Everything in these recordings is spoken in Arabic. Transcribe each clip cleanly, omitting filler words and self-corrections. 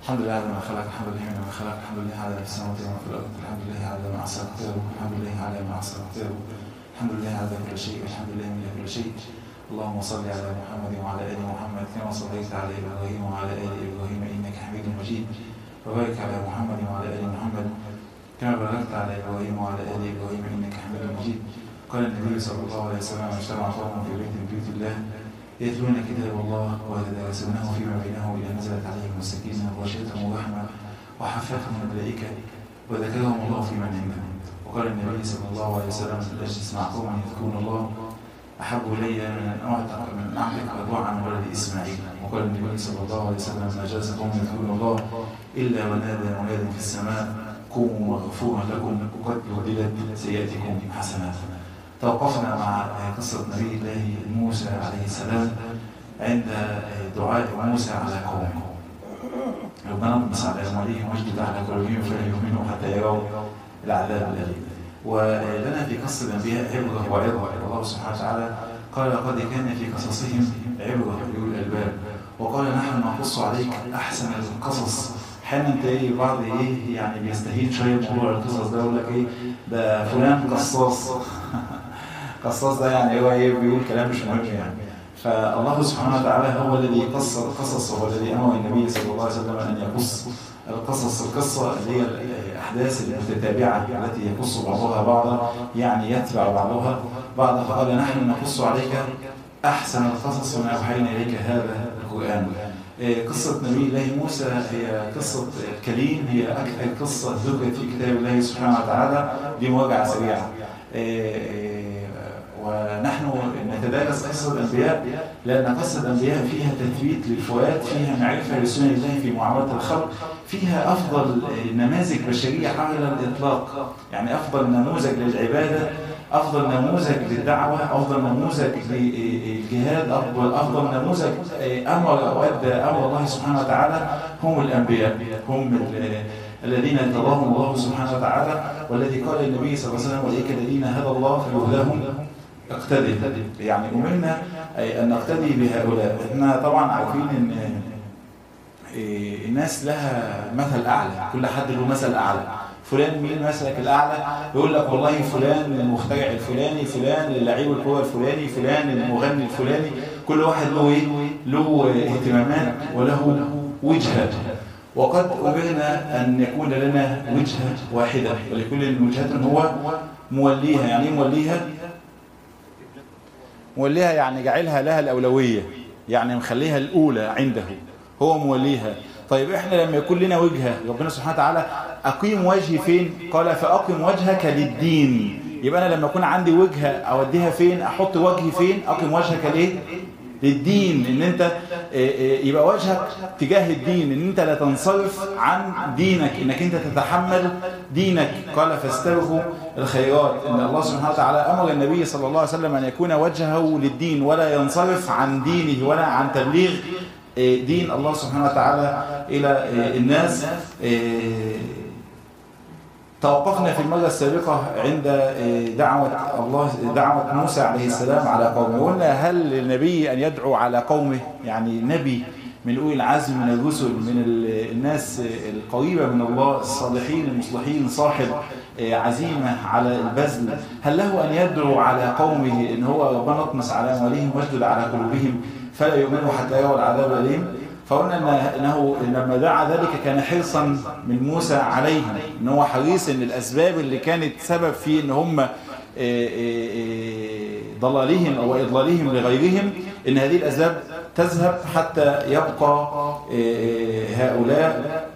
الحمد لله على ما خلق، الحمد لله على ما خلق، الحمد لله على ما في السماوات وما في الارض، الحمد لله على ما احسن كتابه، الحمد لله على ما احسن كتابه، الحمد لله على كل شيء، الحمد لله من كل شيء. اللهم صل على محمد وعلى ال محمد كما صليت على ابراهيم وعلى ال ابراهيم انك حميد مجيد. وبارك على محمد وعلى ال محمد كما باركت على ابراهيم وعلى ال ابراهيم انك حميد مجيد. قال النبي صلى الله عليه وسلم: اجتمع قوم في بيت من بيوت الله يتلون كتاب الله ويتدارسونه فيما بينهم إذا نزلت عليهم السكينة وغشيتهم الرحمة وحفتهم الملائكة وذكرهم الله في من عنده. وقال النبي صلى الله عليه وسلم: اجلس مع قوم يذكرون الله أحب إلي من أعتق أربعا عن ولد إسماعيل. وقال النبي صلى الله عليه وسلم: ما جلس قوم يذكرون الله إلا ونادى مناد في السماء: قوموا مغفورا لكم وقد بدلت سيئاتكم حسنات. توقفنا مع قصة نبي الله موسى عليه السلام عند دعاء موسى على قومه: ربنا اطمس على أموالهم واشدد على قلوبهم فلا يؤمنوا حتى يروا العذاب الأليم. ولنا في قصة الأنبياء عبرة وعظة. الله سبحانه وتعالى قال: قد كان في قصصهم عبرة لأولي الألباب. وقال: نحن نقص عليك أحسن القصص. احيانا تلاقي بعض يعني بيستهين شويه بموضوع القصص ده، يقول لك ده فلان قصاص. قصاص ده يعني هو بيقول كلام مش مهم يعني. فالله سبحانه وتعالى هو الذي قص القصص، وهو الذي امر النبي صلى الله عليه وسلم ان يقص القصص. القصه اللي هي الاحداث المتتابعه التي يقص بعضها بعضا، يعني يتبع بعضها بعضا. فقال: نحن نقص عليك احسن القصص وما اوحينا اليك هذا القران. قصة نبي الله موسى هي قصة كليم، هي أكثر قصة ذكرت في كتاب الله سبحانه وتعالى بمراجعة سريعة. ونحن نتدارس قصة الأنبياء لأن قصة الأنبياء فيها تثبيت للفؤاد، فيها معرفة لسنن الله في معاملة الخلق، فيها أفضل نماذج بشرية على الإطلاق. يعني أفضل نموذج للعبادة، أفضل نموذج للدعوة، أفضل نموذج للجهاد، أفضل نموذج أمر أو أدى أمر الله سبحانه وتعالى هم الأنبياء، هم الذين ارتضاهم الله سبحانه وتعالى. والذي قال النبي صلى الله عليه وسلم: أولئك الذين هدى الله فبهداهم اقتدي. يعني أمرنا أن نقتدي بهؤلاء. احنا طبعا عارفين أن الناس لها مثل أعلى، كل حد له مثل أعلى. فلان مين مثلك الأعلى؟ يقول لك والله فلان المخترع الفلاني، فلان اللعيب الكورة الفلاني، فلان المغني الفلاني. كل واحد له اهتمامات وله وجهة. وقد أمرنا أن يكون لنا وجهة واحدة ولكل وجهة هو موليها. يعني ايه موليها؟ موليها يعني جعلها لها الأولوية، يعني مخليها الأولى عنده، هو موليها. طيب احنا لما يكون لنا وجهة، ربنا سبحانه وتعالى أقيم وجهي فين؟ قال: فأقم وجهك للدين. يبقى أنا لما يكون عندي وجهة أوديها فين؟ أحط وجهي فين؟ أقم وجهك ليه؟ للدين. إن أنت يبقى وجهك تجاه الدين، إن أنت لا تنصرف عن دينك، إنك أنت تتحمل دينك. قال: فاستبقوا الخيرات. إن الله سبحانه وتعالى أمر النبي صلى الله عليه وسلم أن يكون وجهه للدين ولا ينصرف عن دينه ولا عن تبليغ دين الله سبحانه وتعالى إلى الناس. توقفنا في المرة السابقة عند دعوة موسى عليه السلام على قومه. قلنا: هل للنبي أن يدعو على قومه؟ يعني نبي من أولي العزم من الرسل، من الناس القريبة من الله، الصالحين المصلحين، صاحب عزيمة على البذل، هل له أن يدعو على قومه إن هو ربنا اطمس على أموالهم واشدد على قلوبهم فلا يؤمنوا حتى يروا العذاب الأليم؟ فقلنا أنه لما دعا ذلك كان حرصا من موسى عليهم، إن هو حريص إن الأسباب اللي كانت سبب في إن هم ضلالهم أو إضلالهم لغيرهم، إن هذه الأسباب تذهب حتى يبقى هؤلاء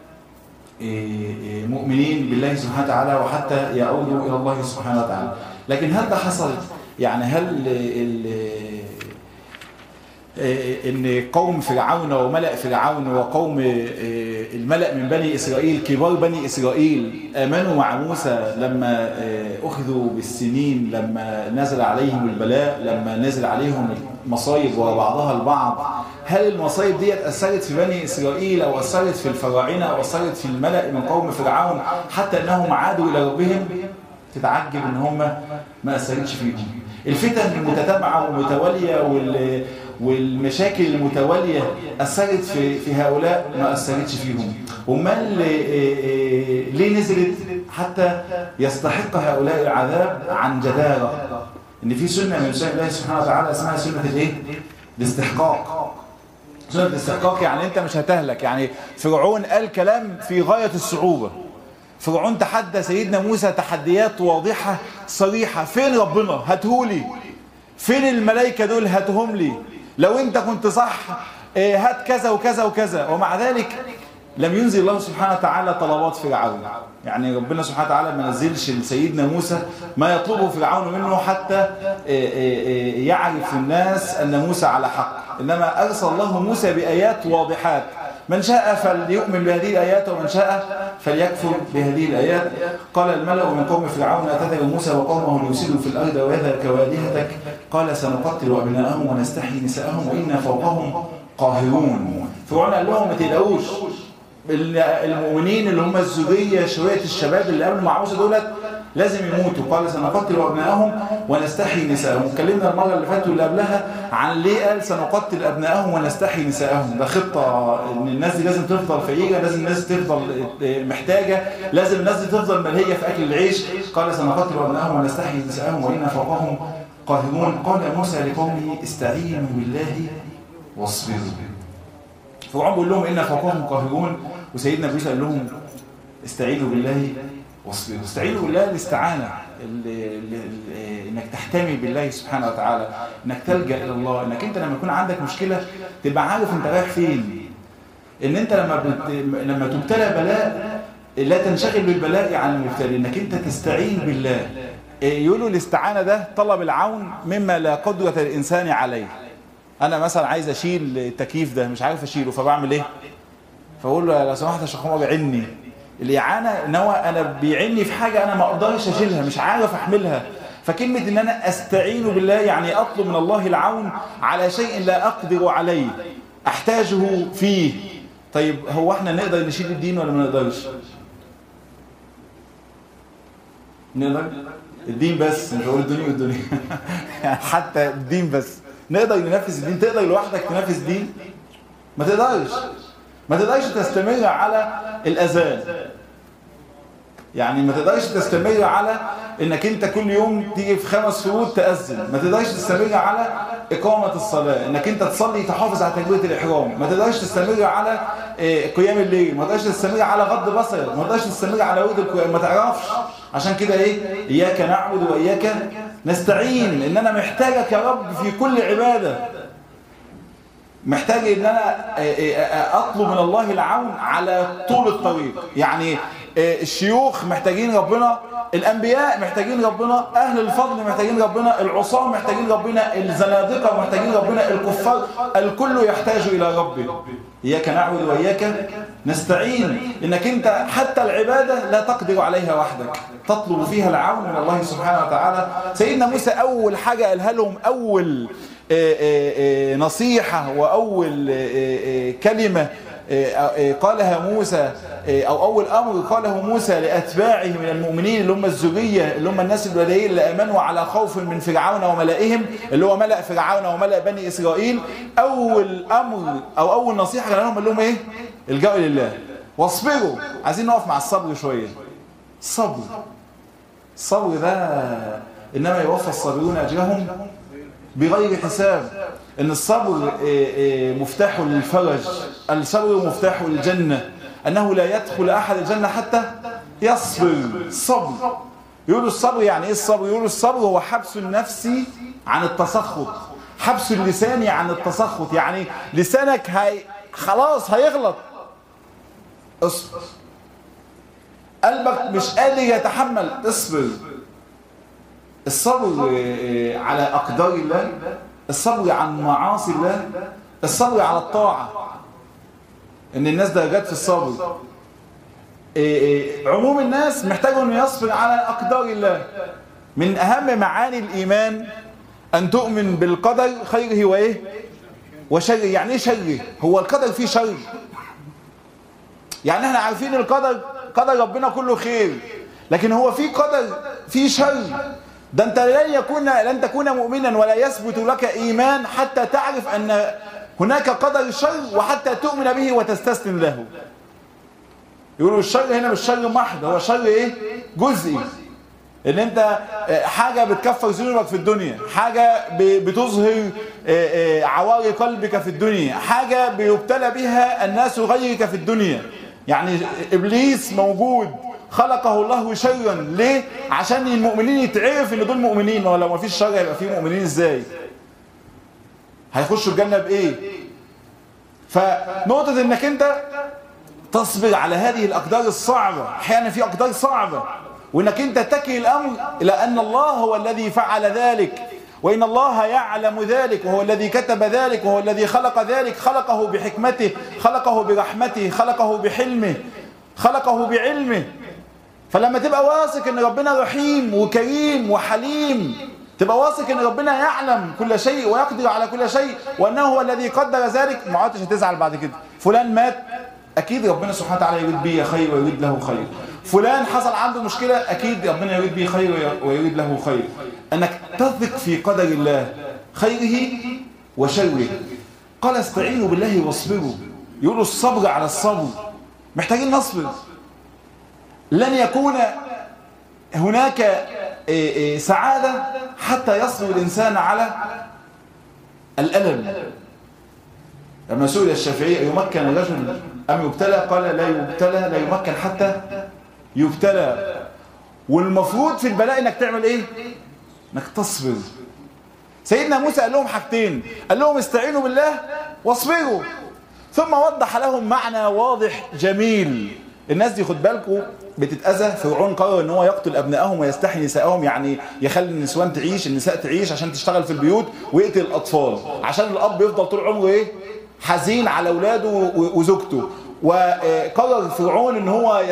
مؤمنين بالله سبحانه وتعالى وحتى يعودوا إلى الله سبحانه وتعالى. لكن هل ده حصل؟ يعني هل ان قوم فرعون وملأ فرعون وقوم الملأ من بني إسرائيل، كبار بني إسرائيل، آمنوا مع موسى لما أخذوا بالسنين، لما نزل عليهم البلاء، لما نزل عليهم المصايب وبعضها البعض؟ هل المصايب دي أثرت في بني إسرائيل أو أثرت في الفراعنة أو أثرت في الملأ من قوم فرعون حتى أنهم عادوا إلى ربهم؟ تتعجب ان هم ما اثرتش فيهم. الفتن المتتابعه والمتواليه والمشاكل المتوالية أثرت في هؤلاء؟ ما أثرتش فيهم. ومال ليه نزلت؟ حتى يستحق هؤلاء العذاب عن جدارة. إن في سنة من سنة الله سبحانه وتعالى اسمها سنة الإيه؟ الاستحقاق. سنة الاستحقاق يعني أنت مش هتهلك. يعني فرعون قال كلام في غاية الصعوبة. فرعون تحدى سيدنا موسى تحديات واضحة صريحة. فين ربنا؟ هاتهولي. فين الملائكة دول؟ هاتهم لي. لو انت كنت صح هات كذا وكذا وكذا. ومع ذلك لم ينزل الله سبحانه وتعالى طلبات فرعون. يعني ربنا سبحانه وتعالى ما نزلش لسيدنا موسى ما يطلبه فرعون منه حتى يعرف الناس أن موسى على حق. إنما أرسل الله موسى بآيات واضحات. من شاء فليؤمن بهذه الآيات ومن شاء فليكفر بهذه الآيات. قال الملأ من قوم فرعون أتذر موسى وقومه ليفسدوا في الأرض ويذهب كوالهتك قال سنقتل أبناءهم ونستحيي نساءهم وإنا فوقهم قاهرون. فرعون قال لهم ما تقلقوش، المؤمنين اللي هم الزوجية شوية الشباب اللي قبل مع موسى دولت لازم يموتوا. قال سنقتل أبناءهم ونستحيي نساءهم. اتكلمنا المرة اللي فاتت واللي قبلها عن ليه قال سنقتل أبناءهم ونستحيي نساءهم. ده خطة إن الناس دي لازم تفضل فقيرة، لازم الناس تفضل محتاجة، لازم الناس دي تفضل ملهية في أكل العيش. قال سنقتل أبناءهم ونستحيي نساءهم وإنا فوقهم قاهرون. قال موسى لقومه استعينوا بالله واصبروا. فرعون بيقول لهم إنا فوقهم قاهرون، وسيدنا موسى قال لهم استعينوا بالله واصبروا. استعينوا بالله الاستعانة، انك تحتمي بالله سبحانه وتعالى، انك تلجأ الى الله، انك انت لما يكون عندك مشكلة تبقى عارف انت رايح فين. ان انت لما تبتلى بلاء لا تنشغل بالبلاء عن المبتلى، انك انت تستعين بالله. يقولوا الاستعانة ده طلب العون مما لا قدرة الانسان عليه. انا مثلا عايز اشيل التكييف ده مش عارف اشيله، فبعمل ايه؟ فاقول له لو سمحت يا شيخ عمر عني. الإعانة ان هو انا بيعني في حاجة انا ما اقدرش اشيلها، مش عارف احملها. فكلمة ان انا استعين بالله يعني اطلب من الله العون على شيء لا اقدر عليه، احتاجه فيه. طيب هو احنا نقدر نشيل الدين ولا ما نقدرش؟ نقدر الدين بس، مش هقول الدنيا والدنيا يعني حتى الدين بس نقدر ننفذ الدين. تقدر لوحدك تنفذ الدين؟ ما تقدرش. ما تقدرش تستمر على الأذان، يعني ما تقدرش تستمر على انك انت كل يوم تيجي في 5 فروض تأذن. ما تقدرش تستمر على إقامة الصلاة، انك انت تصلي تحافظ على تكبيرة الإحرام. ما تقدرش تستمر على قيام الليل. ما تقدرش تستمر على غض بصر. ما تقدرش تستمر على ورد القرآن. ما تعرفش. عشان كده إياك نعبد وإياك نستعين. ان انا محتاجك يا رب في كل عبادة. محتاج ان انا اطلب من الله العون على طول الطريق. يعني الشيوخ محتاجين ربنا، الانبياء محتاجين ربنا، اهل الفضل محتاجين ربنا، العصاة محتاجين ربنا، الزنادقة محتاجين ربنا، الكفار، الكل يحتاج الى ربه. اياك نعبد واياك نستعين. انك انت حتى العبادة لا تقدر عليها وحدك، تطلب فيها العون من الله سبحانه وتعالى. سيدنا موسى اول حاجة قالها لهم، اول نصيحة وأول كلمة قالها موسى، أو أول أمر قاله موسى لأتباعه من المؤمنين اللي هم الزرية، اللي هم الناس البدائيين اللي آمنوا على خوف من فرعون وملئهم، اللي هو ملأ فرعون وملأ بني إسرائيل. أول أمر أو أول نصيحة قال لهم إيه؟ الجأوا لله واصبروا. عايزين نقف مع الصبر شوية. الصبر ده إنما يوفى الصابرون أجرهم بغير حساب. ان الصبر مفتاح للفرج، الصبر مفتاح للجنة، انه لا يدخل احد الجنة حتى يصبر. الصبر يقولوا الصبر يعني ايه الصبر؟ يقولوا الصبر هو حبس النفس عن التسخط، حبس اللسان عن التسخط. يعني لسانك خلاص هيغلط، اصبر. قلبك مش قادر يتحمل، اصبر. الصبر على أقدار الله، الصبر عن معاصي الله، الصبر على الطاعة. إن الناس درجات في الصبر. عموم الناس محتاجوا أن يصبر على أقدار الله. من أهم معاني الإيمان أن تؤمن بالقدر خيره وشره. يعني إيه شره؟ هو القدر فيه شر. يعني احنا عارفين القدر، قدر ربنا كله خير، لكن هو في قدر فيه شر. ده أنت لن تكون مؤمنا ولا يثبت لك إيمان حتى تعرف أن هناك قدر شر وحتى تؤمن به وتستسلم له. يقولوا الشر هنا مش شر محض، هو شر ايه؟ جزئي. ان انت حاجة بتكفر ذنوبك في الدنيا، حاجة بتظهر عواري قلبك في الدنيا، حاجة بيبتلى بها الناس غيرك في الدنيا. يعني ابليس موجود خلقه الله شرا ليه؟ عشان المؤمنين يتعرف ان دول مؤمنين. ولو ما فيش شر هيبقى فيه مؤمنين ازاي؟ هيخشوا الجنة بايه؟ فنقطة انك انت تصبر على هذه الأقدار الصعبة، أحيانا في أقدار صعبة، وإنك أنت تكل الأمر إلى أن الله هو الذي فعل ذلك، وإن الله يعلم ذلك، وهو الذي كتب ذلك، وهو الذي خلق ذلك، خلقه بحكمته، خلقه برحمته، خلقه بحلمه، خلقه بعلمه. فلما تبقى واثق إن ربنا رحيم وكريم وحليم، تبقى واثق إن ربنا يعلم كل شيء ويقدر على كل شيء، وأنه هو الذي قدر ذلك، ما عادش هتزعل بعد كده. فلان مات، أكيد ربنا سبحانه وتعالى يريد به خير ويريد له خير. فلان حصل عنده مشكلة، أكيد ربنا يريد به خير ويريد له خير. أنك تثق في قدر الله خيره وشره. قال استعينوا بالله واصبروا. يقولوا الصبر على الصبر، محتاجين نصبر. لن يكون هناك سعادة حتى يصبر الإنسان على الألم. لما سئل الشافعي يمكن الرجل أم يبتلى؟ قال لا يبتلى، لا يمكن حتى يبتلى. والمفروض في البلاء انك تعمل ايه؟ انك تصبر. سيدنا موسى قال لهم حاجتين، قال لهم استعينوا بالله واصبروا، ثم وضح لهم معنى واضح جميل. الناس دي خد بالكم بتتأذى. فرعون قرر ان هو يقتل ابنائهم ويستحيي نسائهم، يعني يخلي النسوان تعيش، النساء تعيش عشان تشتغل في البيوت، ويقتل الاطفال عشان الاب يفضل طول عمره ايه؟ حزين على اولاده وزوجته. وقرر فرعون ان هو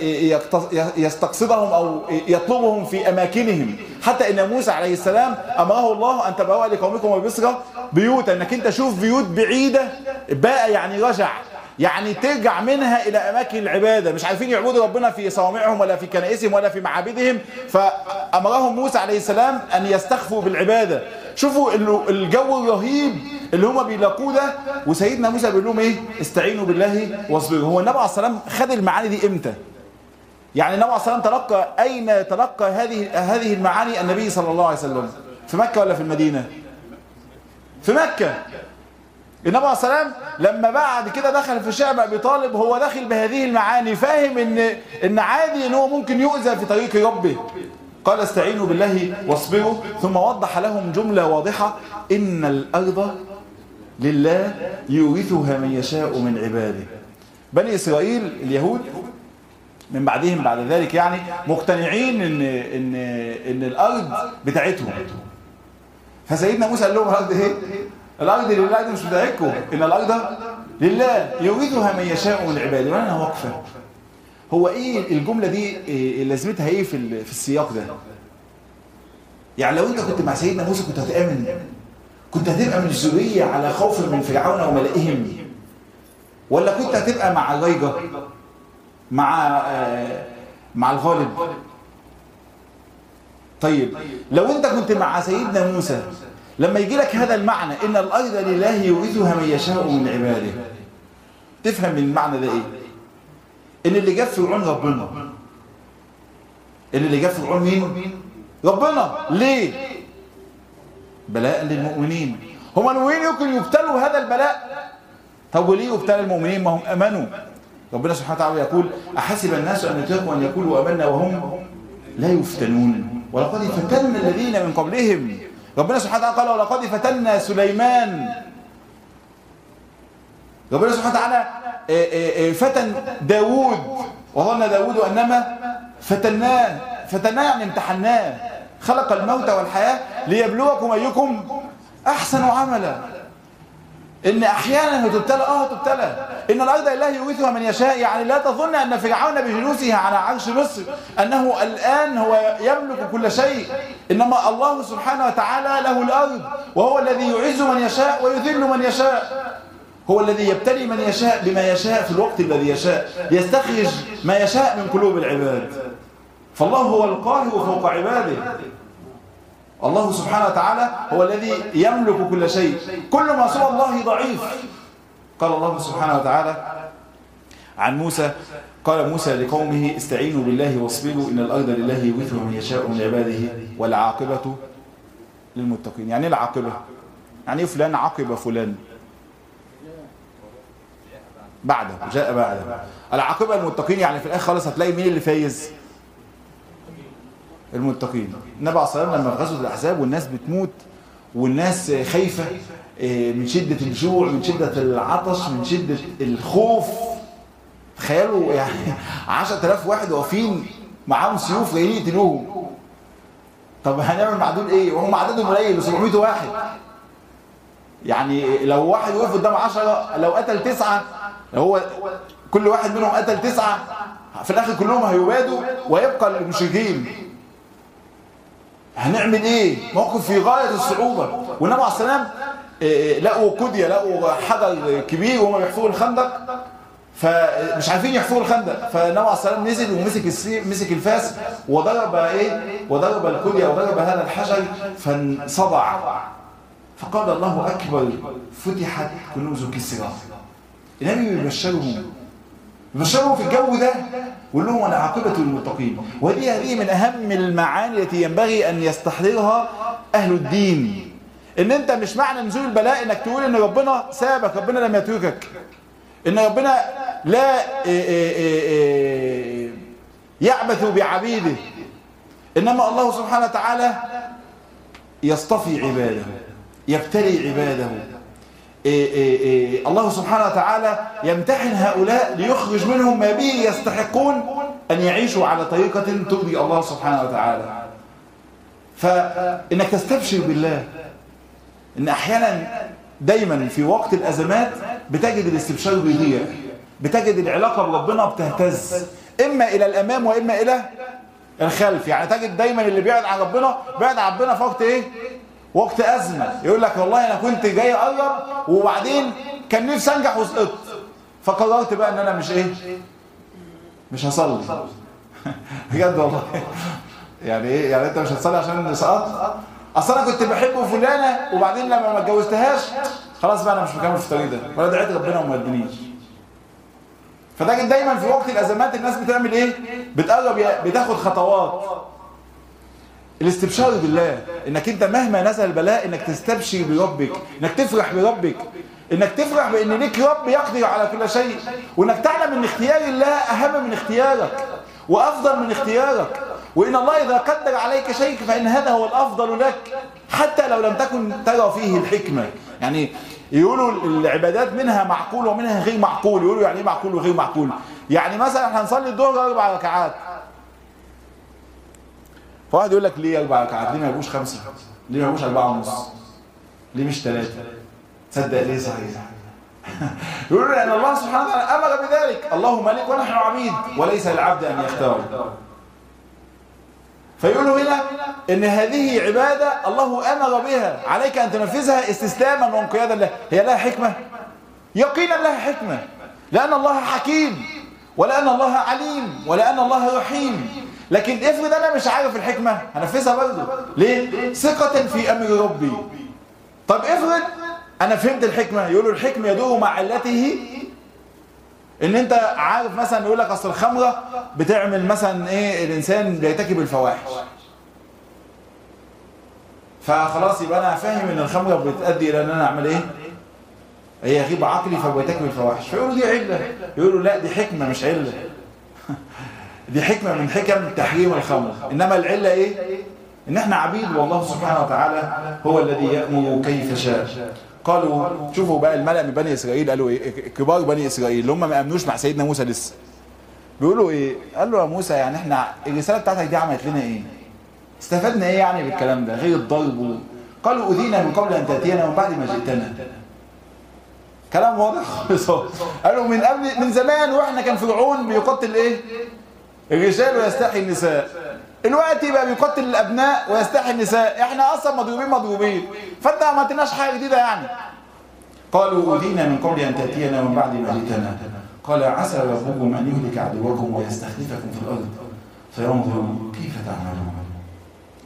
يستقصدهم او يطلبهم في اماكنهم، حتى ان موسى عليه السلام امره الله ان تبوأ لقومكم وبمصر بيوتا، انك انت شوف بيوت بعيده بقى، يعني رجع، يعني ترجع منها الى اماكن العباده. مش عارفين يعبدوا ربنا في صوامعهم ولا في كنائسهم ولا في معابدهم، فامرهم موسى عليه السلام ان يستخفوا بالعباده. شوفوا الجو الرهيب اللي هم بيلاقوه ده، وسيدنا موسى بيقول لهم ايه؟ استعينوا بالله واصبروا. هو النبي عليه الصلاه والسلام خد المعاني دي امتى؟ يعني النبي عليه الصلاه والسلام تلقى، اين تلقى هذه المعاني النبي صلى الله عليه وسلم؟ في مكه ولا في المدينه؟ في مكه. النبي عليه الصلاه والسلام لما بعد كده دخل في شعب ابي طالب، هو داخل بهذه المعاني، فاهم ان عادي ان هو ممكن يؤذى في طريق ربه. قال استعينوا بالله واصبروا، ثم وضح لهم جملة واضحة: إن الأرض لله يورثها من يشاء من عباده. بني إسرائيل اليهود من بعدهم بعد ذلك يعني مقتنعين إن الأرض بتاعتهم. فسيدنا موسى قال لهم الأرض إيه؟ الأرض لله، دي مش بتاعتكم، إن الأرض لله يورثها من يشاء من عباده. وأنا واقفة، هو ايه الجملة دي لازمتها ايه في السياق ده؟ يعني لو انت كنت مع سيدنا موسى كنت هتآمن؟ كنت هتبقى من الذرية على خوف من فرعون وملئهم؟ ولا كنت هتبقى مع الريجة، مع الغالب؟ طيب لو انت كنت مع سيدنا موسى لما يجي لك هذا المعنى ان الارض لله يورثها من يشاء من عباده، تفهم من المعنى ده ايه؟ ان اللي جاب فرعون ربنا. اللي جاب فرعون مين؟ ربنا. ليه؟ بلاء للمؤمنين. هم المؤمنين يمكن يبتلوا هذا البلاء. طب وليه يبتلى المؤمنين؟ ما هم امنوا. ربنا سبحانه وتعالى يقول: احسب الناس ان يتركوا ان يقولوا امنا وهم لا يفتنون ولقد فتنا الذين من قبلهم. ربنا سبحانه وتعالى قال: ولقد فتنا سليمان. ربنا سبحانه وتعالى فتن داود، وظن داود أنما فتناه يعني امتحناه. خلق الموت والحياة ليبلوكم أيكم أحسن عملا. إن أحيانا تبتلى تبتلى. إن الأرض لله يورثها من يشاء، يعني لا تظن أن فرعون بجلوسه على عرش مصر أنه الآن هو يملك كل شيء، إنما الله سبحانه وتعالى له الأرض، وهو الذي يعز من يشاء ويذل من يشاء. هو الذي يبتلي من يشاء بما يشاء في الوقت الذي يشاء، يستخرج ما يشاء من قلوب العباد. فالله هو القاهر فوق عباده. الله سبحانه وتعالى هو الذي يملك كل شيء، كل ما سوى الله ضعيف. قال الله سبحانه وتعالى عن موسى: قال موسى لقومه استعينوا بالله واصبروا إن الأرض لله يورثها من يشاء من عباده والعاقبة للمتقين. يعني ايه العاقبة؟ يعني ايه فلان عاقب فلان؟ بعده، جاء بعده. العاقبة للمتقين يعني في الآخر خالص هتلاقي مين اللي فايز؟ المتقين. النبي عليه الصلاة والسلام لما غزوة الأحزاب والناس بتموت والناس خايفة من شدة الجوع، من شدة العطش، من شدة الخوف، تخيلوا يعني 10,000 واحد واقفين معاهم سيوف جايين يقتلوهم. طب هنعمل مع دول ايه وهم عددهم قليل 700 واحد؟ يعني لو واحد وقف قدام 10، لو قتل 9، لو هو كل واحد منهم قتل 9، في الاخر كلهم هيبادوا ويبقى المشركين. هنعمل ايه؟ موقف في غاية الصعوبة. والنبي عليه السلام لقوا كدية، لقوا حجر كبير وهم بيحفروا الخندق، فمش عارفين يحفروا الخندق، فالنبي عليه السلام نزل ومسك مسك الفاس وضرب وضرب الكدية وضرب هذا الحجر فانصدع، فقال الله أكبر فتحت كنوز كسرى. النبي بيبشرهم في الجو ده ويقول لهم والعاقبة للمتقين. هذه من أهم المعاني التي ينبغي أن يستحضرها أهل الدين. إن أنت مش معنى نزول البلاء إنك تقول إن ربنا سابك، ربنا لم يتركك، إن ربنا لا يعبث بعبيده، إنما الله سبحانه وتعالى يصطفي عباده، يبتلي عباده. الله سبحانه وتعالى يمتحن هؤلاء ليخرج منهم ما به يستحقون أن يعيشوا على طريقة ترضي الله سبحانه وتعالى. فإنك تستبشر بالله، إن أحيانا دايما في وقت الأزمات بتجد الاستبشار بيضيع، بتجد العلاقة بربنا بتهتز إما إلى الأمام وإما إلى الخلف. يعني تجد دايما اللي بيعد عن ربنا بيعد عن ربنا في وقت إيه؟ وقت أزمة. يقول لك والله أنا كنت جاي أقرب وبعدين كان نفسي أنجح وسقطت، فقررت بقى إن أنا مش هصلي. بجد والله. يعني إيه؟ يعني أنت مش هتصلي عشان سقطت؟ أصل أنا كنت بحب فلانة وبعدين لما ما اتجوزتهاش خلاص بقى أنا مش مكمل في الطريق ده، ولا دعيت ربنا وما ادانيش. فتجد دايما في وقت الأزمات الناس بتعمل إيه؟ بتقرب، بتاخد خطوات. الاستبشار بالله، انك انت مهما نزل البلاء انك تستبشر بربك، انك تفرح بربك، انك تفرح بان ليك رب يقدر على كل شيء، وانك تعلم ان اختيار الله اهم من اختيارك وافضل من اختيارك، وان الله اذا قدر عليك شيء فان هذا هو الافضل لك حتى لو لم تكن ترى فيه الحكمة. يعني يقولوا العبادات منها معقول ومنها غير معقول. يقولوا يعني ايه معقول وغير معقول؟ يعني مثلا احنا هنصلي الظهر 4 ركعات، فواحد يقول لك ليه 4 ركعات؟ ليه ما يبقوش 5؟ ليه ما يبقوش 4.5؟ ليه مش 3؟ تصدق ليه صحيح؟ يقولوا لأن الله سبحانه وتعالى أمر بذلك، الله ملك ونحن عبيد وليس للعبد أن يختار. فيقولوا هنا إن هذه عبادة الله أمر بها، عليك أن تنفذها استسلاما وانقيادا له. هي لها حكمة؟ يقينا لها حكمة، لأن الله حكيم ولأن الله عليم ولأن الله رحيم. لكن افرض انا مش عارف الحكمة، هنفذها برضه. ليه؟ ثقة في امر ربي. طب افرض انا فهمت الحكمة. يقولوا الحكمة يدور مع علته. ان انت عارف مثلا يقول لك اصل الخمرة بتعمل مثلا ايه، الانسان بيرتكب الفواحش، فخلاص يبقى انا فاهم ان الخمرة بتؤدي الى ان انا اعمل ايه، هي غيب عقلي فبيرتكب الفواحش. فيقولوا دي علة. يقولوا لا دي حكمة مش علة. دي حكمة من حكم تحريم الخمر. إنما العلة إيه؟ إن إحنا عبيد والله سبحانه وتعالى هو الذي يأمر كيف شاء. قالوا شوفوا بقى الملأ من بني إسرائيل قالوا إيه؟ كبار بني إسرائيل اللي هم ما أمنوش مع سيدنا موسى لسه بيقولوا إيه؟ قال له يا موسى يعني إحنا الرسالة بتاعتك دي عملت لنا إيه؟ استفدنا إيه يعني بالكلام ده غير الضرب؟ قالوا أذينا من قبل أن تأتينا ومن بعد ما جئتنا. كلام واضح خالص. قالوا من زمان وإحنا كان فرعون بيقتل إيه؟ الرجال ويستحي النساء. الوقت يبقى بيقتل الابناء ويستحي النساء. احنا اصلا مضروبين، فانت ما عملتناش حاجه جديده يعني. قالوا اوذينا من قبل ان تاتينا ومن بعد ما جئتنا. قال عسى ربكم ان يهلك عدوكم ويستخلفكم في الارض فينظر كيف تعملون.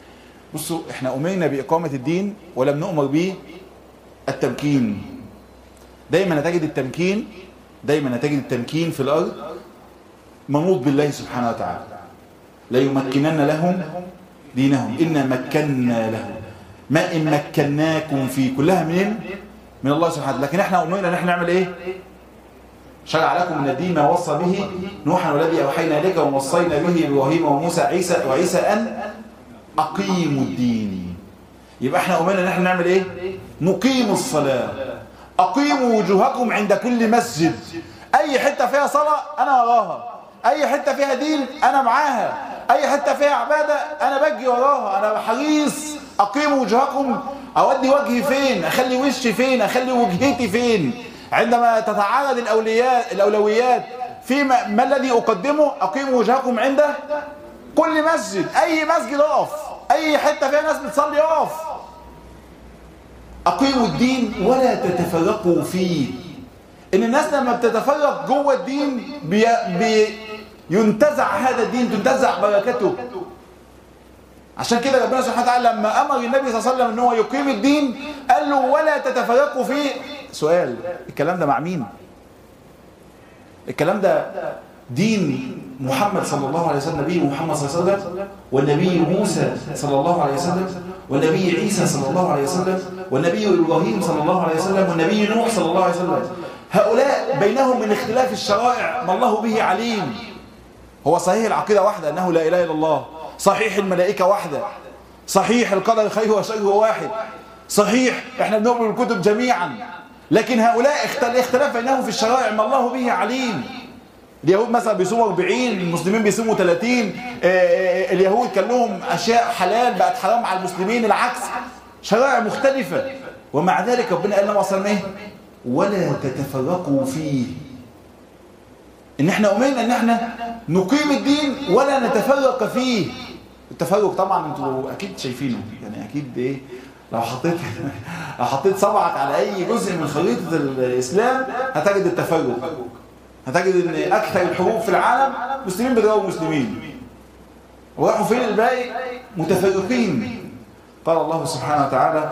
بصوا احنا أمرنا بإقامة الدين ولم نؤمر به التمكين. دايما تجد التمكين في الأرض منوط بالله سبحانه وتعالى. لا يمكنن لهم دينهم إنا مكنا لهم ما إن مكناكم فيه، كلها من الله سبحانه وتعالى. لكن احنا أمرنا ان احنا نعمل ايه؟ شرع لكم من الدين ما وصى به نوحا والذي أوحينا إليك ووصينا به إبراهيم وموسى وعيسى أن أقيموا الدين. يبقى احنا أمرنا ان احنا نعمل ايه؟ نقيم الصلاة. أقيموا وجوهكم عند كل مسجد. أي حتة فيها صلاة أنا وراها، أي حتة فيها دين أنا معاها، أي حتة فيها عبادة أنا بجي وراها، أنا حريص. أقيموا وجوهكم، أودي وجهي فين؟ أخلي وشي فين؟ أخلي وجهتي فين؟ عندما تتعارض الأولويات ما الذي أقدمه؟ أقيموا وجهكم عند كل مسجد. أي مسجد أقف، أي حتة فيها ناس بتصلي أقف. أقيموا الدين ولا تتفرقوا فيه. إن الناس لما بتتفرق جوه الدين ينتزع هذا الدين، تنتزع بركته. عشان كده ربنا سبحانه وتعالى لما أمر النبي صلى الله عليه وسلم إن هو يقيم الدين قال له ولا تتفرقوا فيه. سؤال، الكلام ده مع مين؟ الكلام ده دين محمد صلى الله عليه وسلم، نبي محمد صلى الله عليه وسلم، والنبي موسى صلى الله عليه وسلم، والنبي عيسى صلى الله عليه وسلم، والنبي إبراهيم صلى الله عليه وسلم، والنبي نوح صلى الله عليه وسلم. هؤلاء بينهم من اختلاف الشرائع ما الله به عليم. هو صحيح العقيدة واحدة أنه لا إله إلا الله، صحيح الملائكة واحدة، صحيح القدر خير وشر واحد، صحيح احنا بنؤمن بالكتب جميعا، لكن هؤلاء اختلاف بينهم في الشرائع ما الله به عليم. اليهود مثلا بيصوموا 40، المسلمين بيصوموا 30. اليهود كان لهم أشياء حلال بقت حرام على المسلمين، العكس، شرائع مختلفة. ومع ذلك ربنا قال لنا أصلا إيه؟ ولا تتفرقوا فيه. إن إحنا أمرنا إن إحنا نقيم الدين ولا نتفرق فيه. التفرق طبعا أنتوا أكيد شايفينه، يعني أكيد إيه؟ لو حطيت صبعك على أي جزء من خريطة الإسلام هتجد التفرق. هتجد ان اكثر الحروب في العالم مسلمين بيضربوا مسلمين، وراحوا فين الباقي؟ متفرقين. قال الله سبحانه وتعالى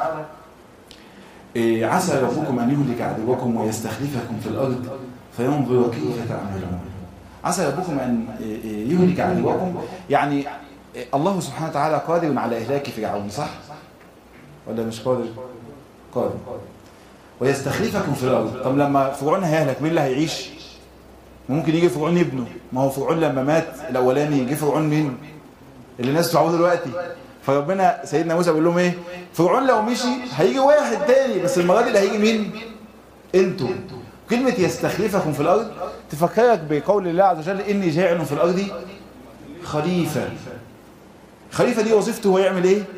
عسى ربكم ان يهلك عدوكم ويستخلفكم في الارض فينظر كيف تعملون. عسى ربكم ان يهلك عدوكم، يعني الله سبحانه وتعالى قادر على اهلاك فرعون، صح ولا مش قادر؟ قادر. ويستخلفكم في الارض. طب لما فرعون هيهلك مين اللي هيعيش؟ ممكن يجي فرعون ابنه. ما هو فرعون لما مات الاولاني يجي فرعون مين؟ اللي الناس تعوده دلوقتي. فربنا سيدنا موسى بيقول لهم ايه؟ فرعون لو مشي هيجي واحد تاني، بس المره دي اللي هيجي مين؟ انتوا. كلمه يستخلفكم في الارض تفكرك بقول الله عز وجل اني جاعل في الارض خليفه. خليفه دي وظيفته هو يعمل ايه؟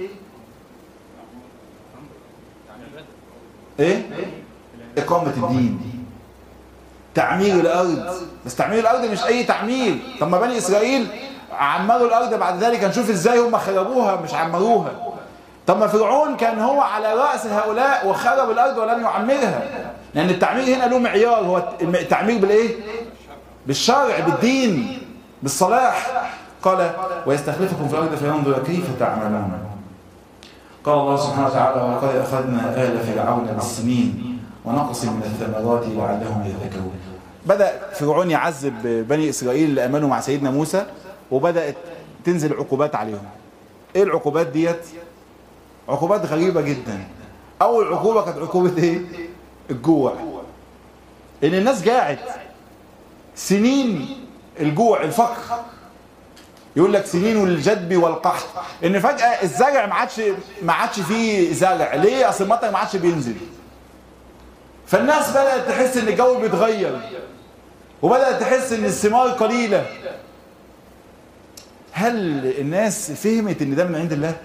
ايه؟ اقامه الدين، تعمير الأرض. بس تعمير الأرض مش أي تعمير. طب ما بني إسرائيل عمروا الأرض بعد ذلك هنشوف إزاي هم خربوها مش عمروها. طب ما فرعون كان هو على رأس هؤلاء وخرب الأرض ولم يعمرها. لأن التعمير هنا له معيار، هو التعمير بالإيه؟ بالشرع، بالدين، بالصلاح. قال ويستخلفكم في الأرض فينظر كيف تعملون. قال الله سبحانه وتعالى وقد أخذنا آل فرعون بالسنين ونقص من الثمرات لعلهم يذكرون. بدأ فرعون يعذب بني إسرائيل اللي آمنوا مع سيدنا موسى، وبدأت تنزل عقوبات عليهم. إيه العقوبات ديت؟ عقوبات غريبة جدا. أول عقوبة كانت عقوبة إيه؟ الجوع. إن الناس جاعت سنين، الجوع، الفقر. يقول لك سنين الجدب والقحط. إن فجأة الزرع ما عادش فيه زرع. ليه؟ أصل المطر ما عادش بينزل. فالناس بدأت تحس ان الجو بيتغير، وبدأت تحس ان الثمار قليلة. هل الناس فهمت ان ده من عند الله؟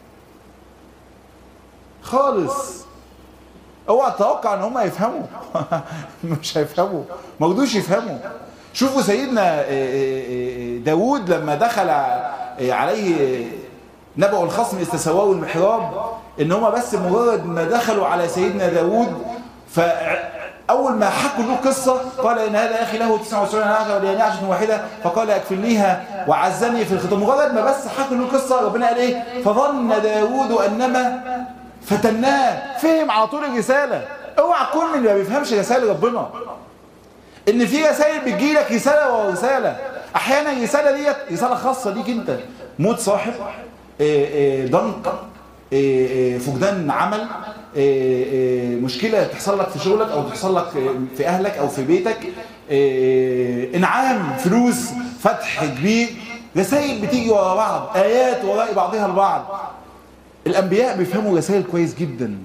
خالص. اوعى تتوقع ان هم يفهموا. مش هيفهموا، ما رضوش يفهموا. شوفوا سيدنا داود لما دخل عليه نبأ الخصم استسواه المحراب، ان هم بس مجرد ما دخلوا على سيدنا داود اول ما حكوا له قصه قال ان هذا اخي له 99 نعجه ولي نعجه واحده فقال اكفلنيها وعزني في الخطاب. مجرد ما بس حكوا له قصه ربنا قال ايه؟ فظن داوود انما فتناه. فهم على طول الرساله. اوعى تكون من اللي ما بيفهمش رسائل ربنا. ان في رسائل بتجيلك رساله ورساله. احيانا الرساله ديت رساله خاصه ليك انت، موت صاحب، ضنك، فقدان عمل، مشكله تحصل لك في شغلك او تحصل لك في اهلك او في بيتك، انعام، فلوس، فتح كبير. رسائل بتيجي ورا بعض، ايات وراء بعضها البعض. الانبياء بيفهموا رسائل كويس جدا.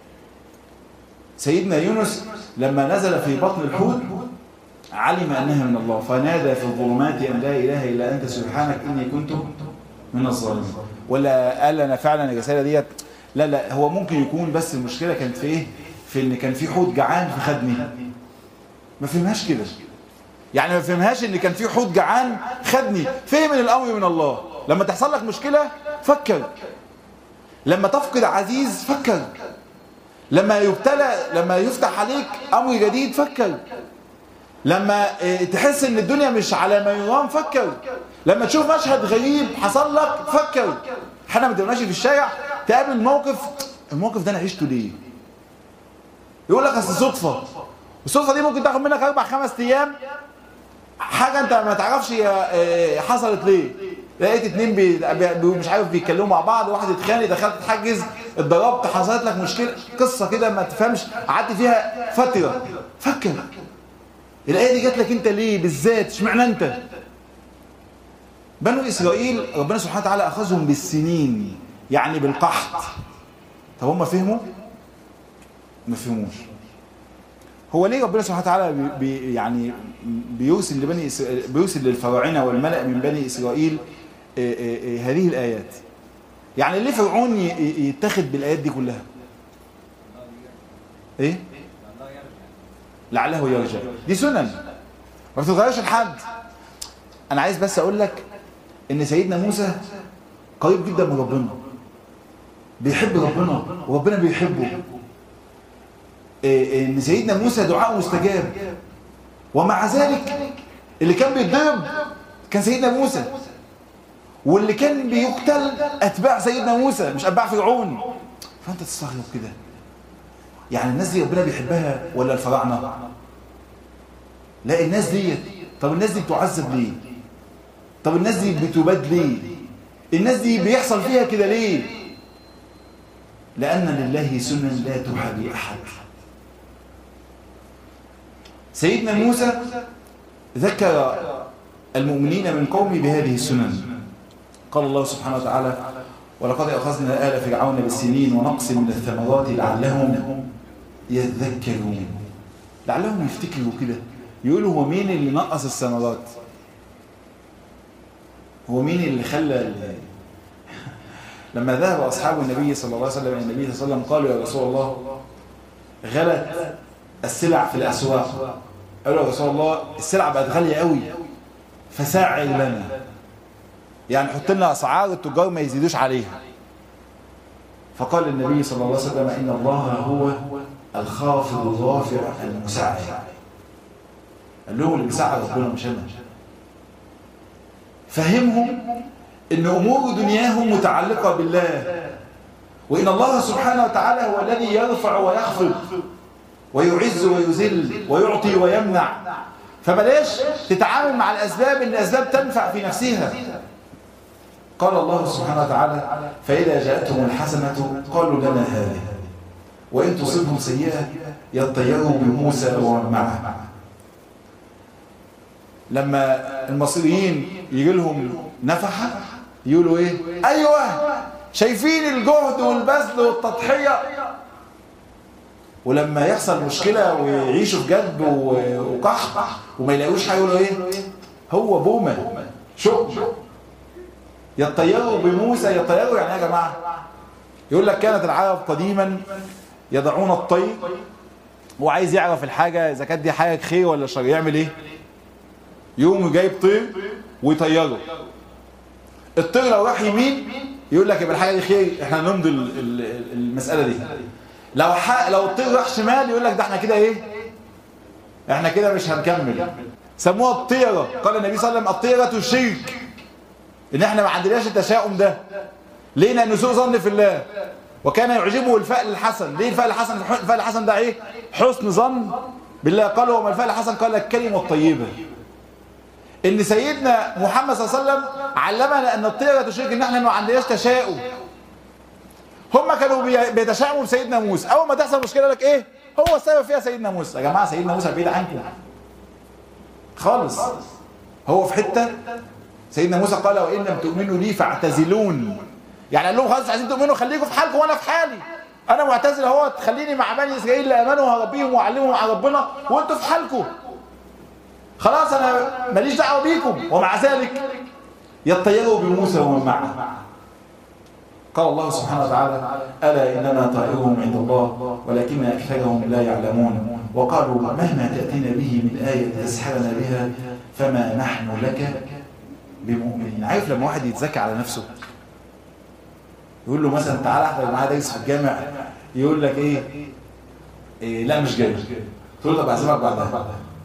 سيدنا يونس لما نزل في بطن الحوت علم انها من الله فنادى في الظلمات ان لا اله الا انت سبحانك اني كنت من الظالمين. ولا قال انا فعلا الرساله ديت؟ لا، هو ممكن يكون بس المشكله كانت في ايه؟ في ان كان في حوت جعان فخدني. ما فهمهاش كده. يعني ما فهمهاش ان كان في حوت جعان خدني. فهم ان الامر من الله. لما تحصل لك مشكله فكر. لما تفقد عزيز فكر. لما يفتح عليك امر جديد فكر. لما تحس ان الدنيا مش على ما يرام فكر. لما تشوف مشهد غريب حصل لك فكر. احنا ما ماشي في الشارع تقابل الموقف ده انا عشته ليه؟ يقول لك اصل صدفه. الصدفه دي ممكن تاخد منك 4-5 ايام، حاجه انت ما تعرفش حصلت ليه. لقيت اتنين مش عارف بيتكلموا مع بعض، واحد اتخانق، دخلت تحجز، اتضربت، حصلت لك مشكله، قصه كده ما تفهمش، قعدت فيها فتره. فكر. الايه دي جات لك انت ليه بالذات؟ اشمعنى انت؟ بنو اسرائيل ربنا سبحانه وتعالى اخذهم بالسنين، يعني بالقحط. طب هم فهموا؟ ما فهموش. هو ليه ربنا سبحانه وتعالى يعني بيرسل للفراعنه والملأ من بني اسرائيل هذه الايات؟ يعني ليه فرعون يتخذ بالايات دي كلها؟ ايه؟ لعله يرجع. دي سنن ما بتتغيرش لحد. انا عايز بس اقول لك ان سيدنا موسى قريب جدا من ربنا، بيحب ربنا وربنا بيحبه. ان سيدنا موسى دعاءه مستجاب، ومع ذلك اللي كان بيتضرب كان سيدنا موسى، واللي كان بيقتل اتباع سيدنا موسى مش اتباع فرعون. فانت تستغرب كده، يعني الناس دي ربنا بيحبها ولا الفراعنه؟ لا، الناس دي. طب الناس دي بتعذب ليه؟ طب الناس دي بتباد ليه؟ الناس دي بيحصل فيها كده ليه؟ لأن لله سنن لا تحابي أحد. سيدنا موسى ذكر المؤمنين من قومه بهذه السنن. قال الله سبحانه وتعالى: ولقد أخذنا آل فرعون بالسنين ونقص من الثمرات لعلهم يذكرون. لعلهم يفتكروا كده، يقولوا هو مين اللي نقص الثمرات؟ هو مين اللي خلى لما ذهب أصحاب النبي صلى الله عليه وسلم إلى النبي صلى الله عليه وسلم قالوا: يا رسول الله غلت السلع في الأسواق. قالوا: يا رسول الله السلع بقت غالية قوي فساعر لنا، يعني حط لنا أسعار التجار ما يزيدوش عليها. فقال النبي صلى الله عليه وسلم: إن الله هو الخافض الرافع المسعر. قال لهم اللي بيسعر ربنا مش أنا. فهمهم إن أمور دنياهم متعلقة بالله، وإن الله سبحانه وتعالى هو الذي يرفع ويخفض ويعز ويذل ويعطي ويمنع. فبلاش تتعامل مع الأسباب إن الأسباب تنفع في نفسها. قال الله سبحانه وتعالى: فإذا جاءتهم الحسنة قالوا لنا هذه وإن تصبهم سيئة يطيروا بموسى ومن معه. لما المصريين يجي لهم نفحة يقولوا ايه؟ ايوه شايفين الجهد والبذل والتضحية. ولما يحصل مشكلة ويعيشوا في جدب وقحط وما يلاقوش حاجة يقولوا ايه؟ هو بومة شؤم. يطيروا بموسى. يطيروا يعني ايه يا جماعة؟ يقول لك كانت العرب قديما يضعون الطير، وعايز يعرف الحاجة اذا كانت دي حاجة خير ولا شر يعمل ايه؟ يقوم جايب طير ويطيره. الطير لو راح يمين يقول لك يبقى الحاجه دي خير، احنا نمضي المساله دي. لو الطير راح شمال يقول لك ده احنا كده ايه؟ احنا كده مش هنكمل. سموها الطيرة. قال النبي صلى الله عليه وسلم الطيرة شرك، ان احنا ما عندناش التشاؤم ده. ليه؟ لأنه سوء ظن في الله. وكان يعجبه الفأل الحسن. ليه الفأل الحسن؟ الفأل الحسن ده ايه؟ حسن ظن بالله. قال وما الفأل الحسن؟ قال الكلمة الطيبة. ان سيدنا محمد صلى الله عليه وسلم علمنا ان الطيرة شرك، ان احنا ما عندناش تشاؤم. هم كانوا بيتشائموا بسيدنا موسى. اول ما تحصل مشكله لك ايه؟ هو السبب فيها سيدنا موسى. يا جماعه سيدنا موسى بعيد عنكم خالص. هو في حته. سيدنا موسى قال وان لم تؤمنوا لي فاعتزلون. يعني قال لهم خلاص عايزين تؤمنوا خليكم في حالكم وانا في حالي. انا معتزل اهو، خليني مع بني اسرائيل اللي امنوا وهربيهم واعلمهم على ربنا، وانتوا في حالكم. خلاص انا ماليش دعوه بيكم. ومع ذلك يطيروا بموسى ومن معه. قال الله سبحانه وتعالى ألا إنما طائرهم عند الله ولكن أكثرهم لا يعلمون. وقالوا مهما تأتينا به من آية تسحرنا بها فما نحن لك بمؤمنين. عارف لما واحد يتزكى على نفسه يقول له مثلا تعالى احضر معايا درس في الجامع، يقول لك إيه لا مش جاي. تقول له طب أعزمك بعدها،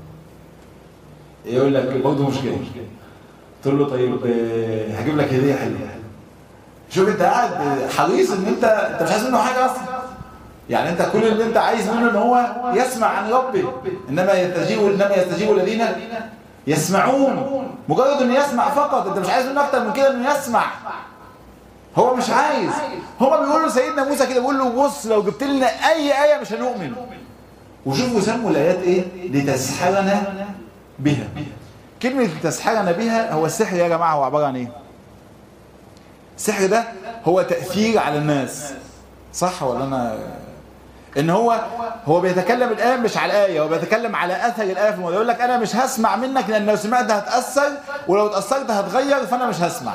يقول لك برضه مش جاي. تقول له طيب هجيب لك هدية حلوة. شوف انت قاعد حريص ان انت مش عايز منه حاجه اصلا. يعني انت كل اللي انت عايز منه ان هو يسمع عن ربه. انما يستجيب الذين يسمعون. مجرد انه يسمع فقط، انت مش عايز منه اكتر من كده انه يسمع. هو مش عايز. هما بيقولوا لسيدنا موسى كده، بيقول له بص لو جبت لنا اي ايه مش هنؤمن. وشوفوا سموا الايات ايه؟ لتسحرنا بها. كلمه لتسحرنا بها، هو السحر يا جماعه هو عباره عن ايه؟ السحر ده هو تأثير على الناس، صح ولا انا؟ ان هو بيتكلم الآية مش على الآية، هو بيتكلم على أثر الآية في الموضوع. يقول لك أنا مش هسمع منك لأن لو سمعت هتأثر، ولو اتأثرت هتغير، فأنا مش هسمع.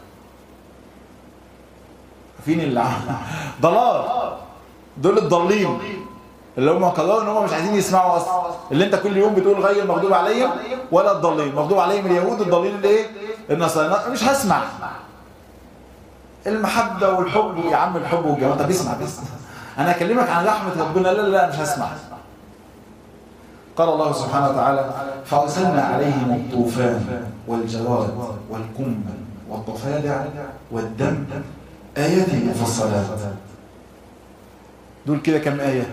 فين اللي ضلال؟ دول الضالين اللي هم قرروا ان هم مش عايزين يسمعوا اصلا. اللي انت كل يوم بتقول غير المغضوب عليهم ولا الضالين. المغضوب عليهم اليهود، الضالين الايه؟ النصارى. مش هسمع. المحبة والحب يا عم، الحب والجمال. طب اسمع بس، انا اكلمك عن رحمة ربنا. لا مش هسمع. قال الله سبحانه وتعالى فأرسلنا عليهم الطوفان والجراد والقمل والضفادع والدم آيات مفصلات. دول كده كم آية؟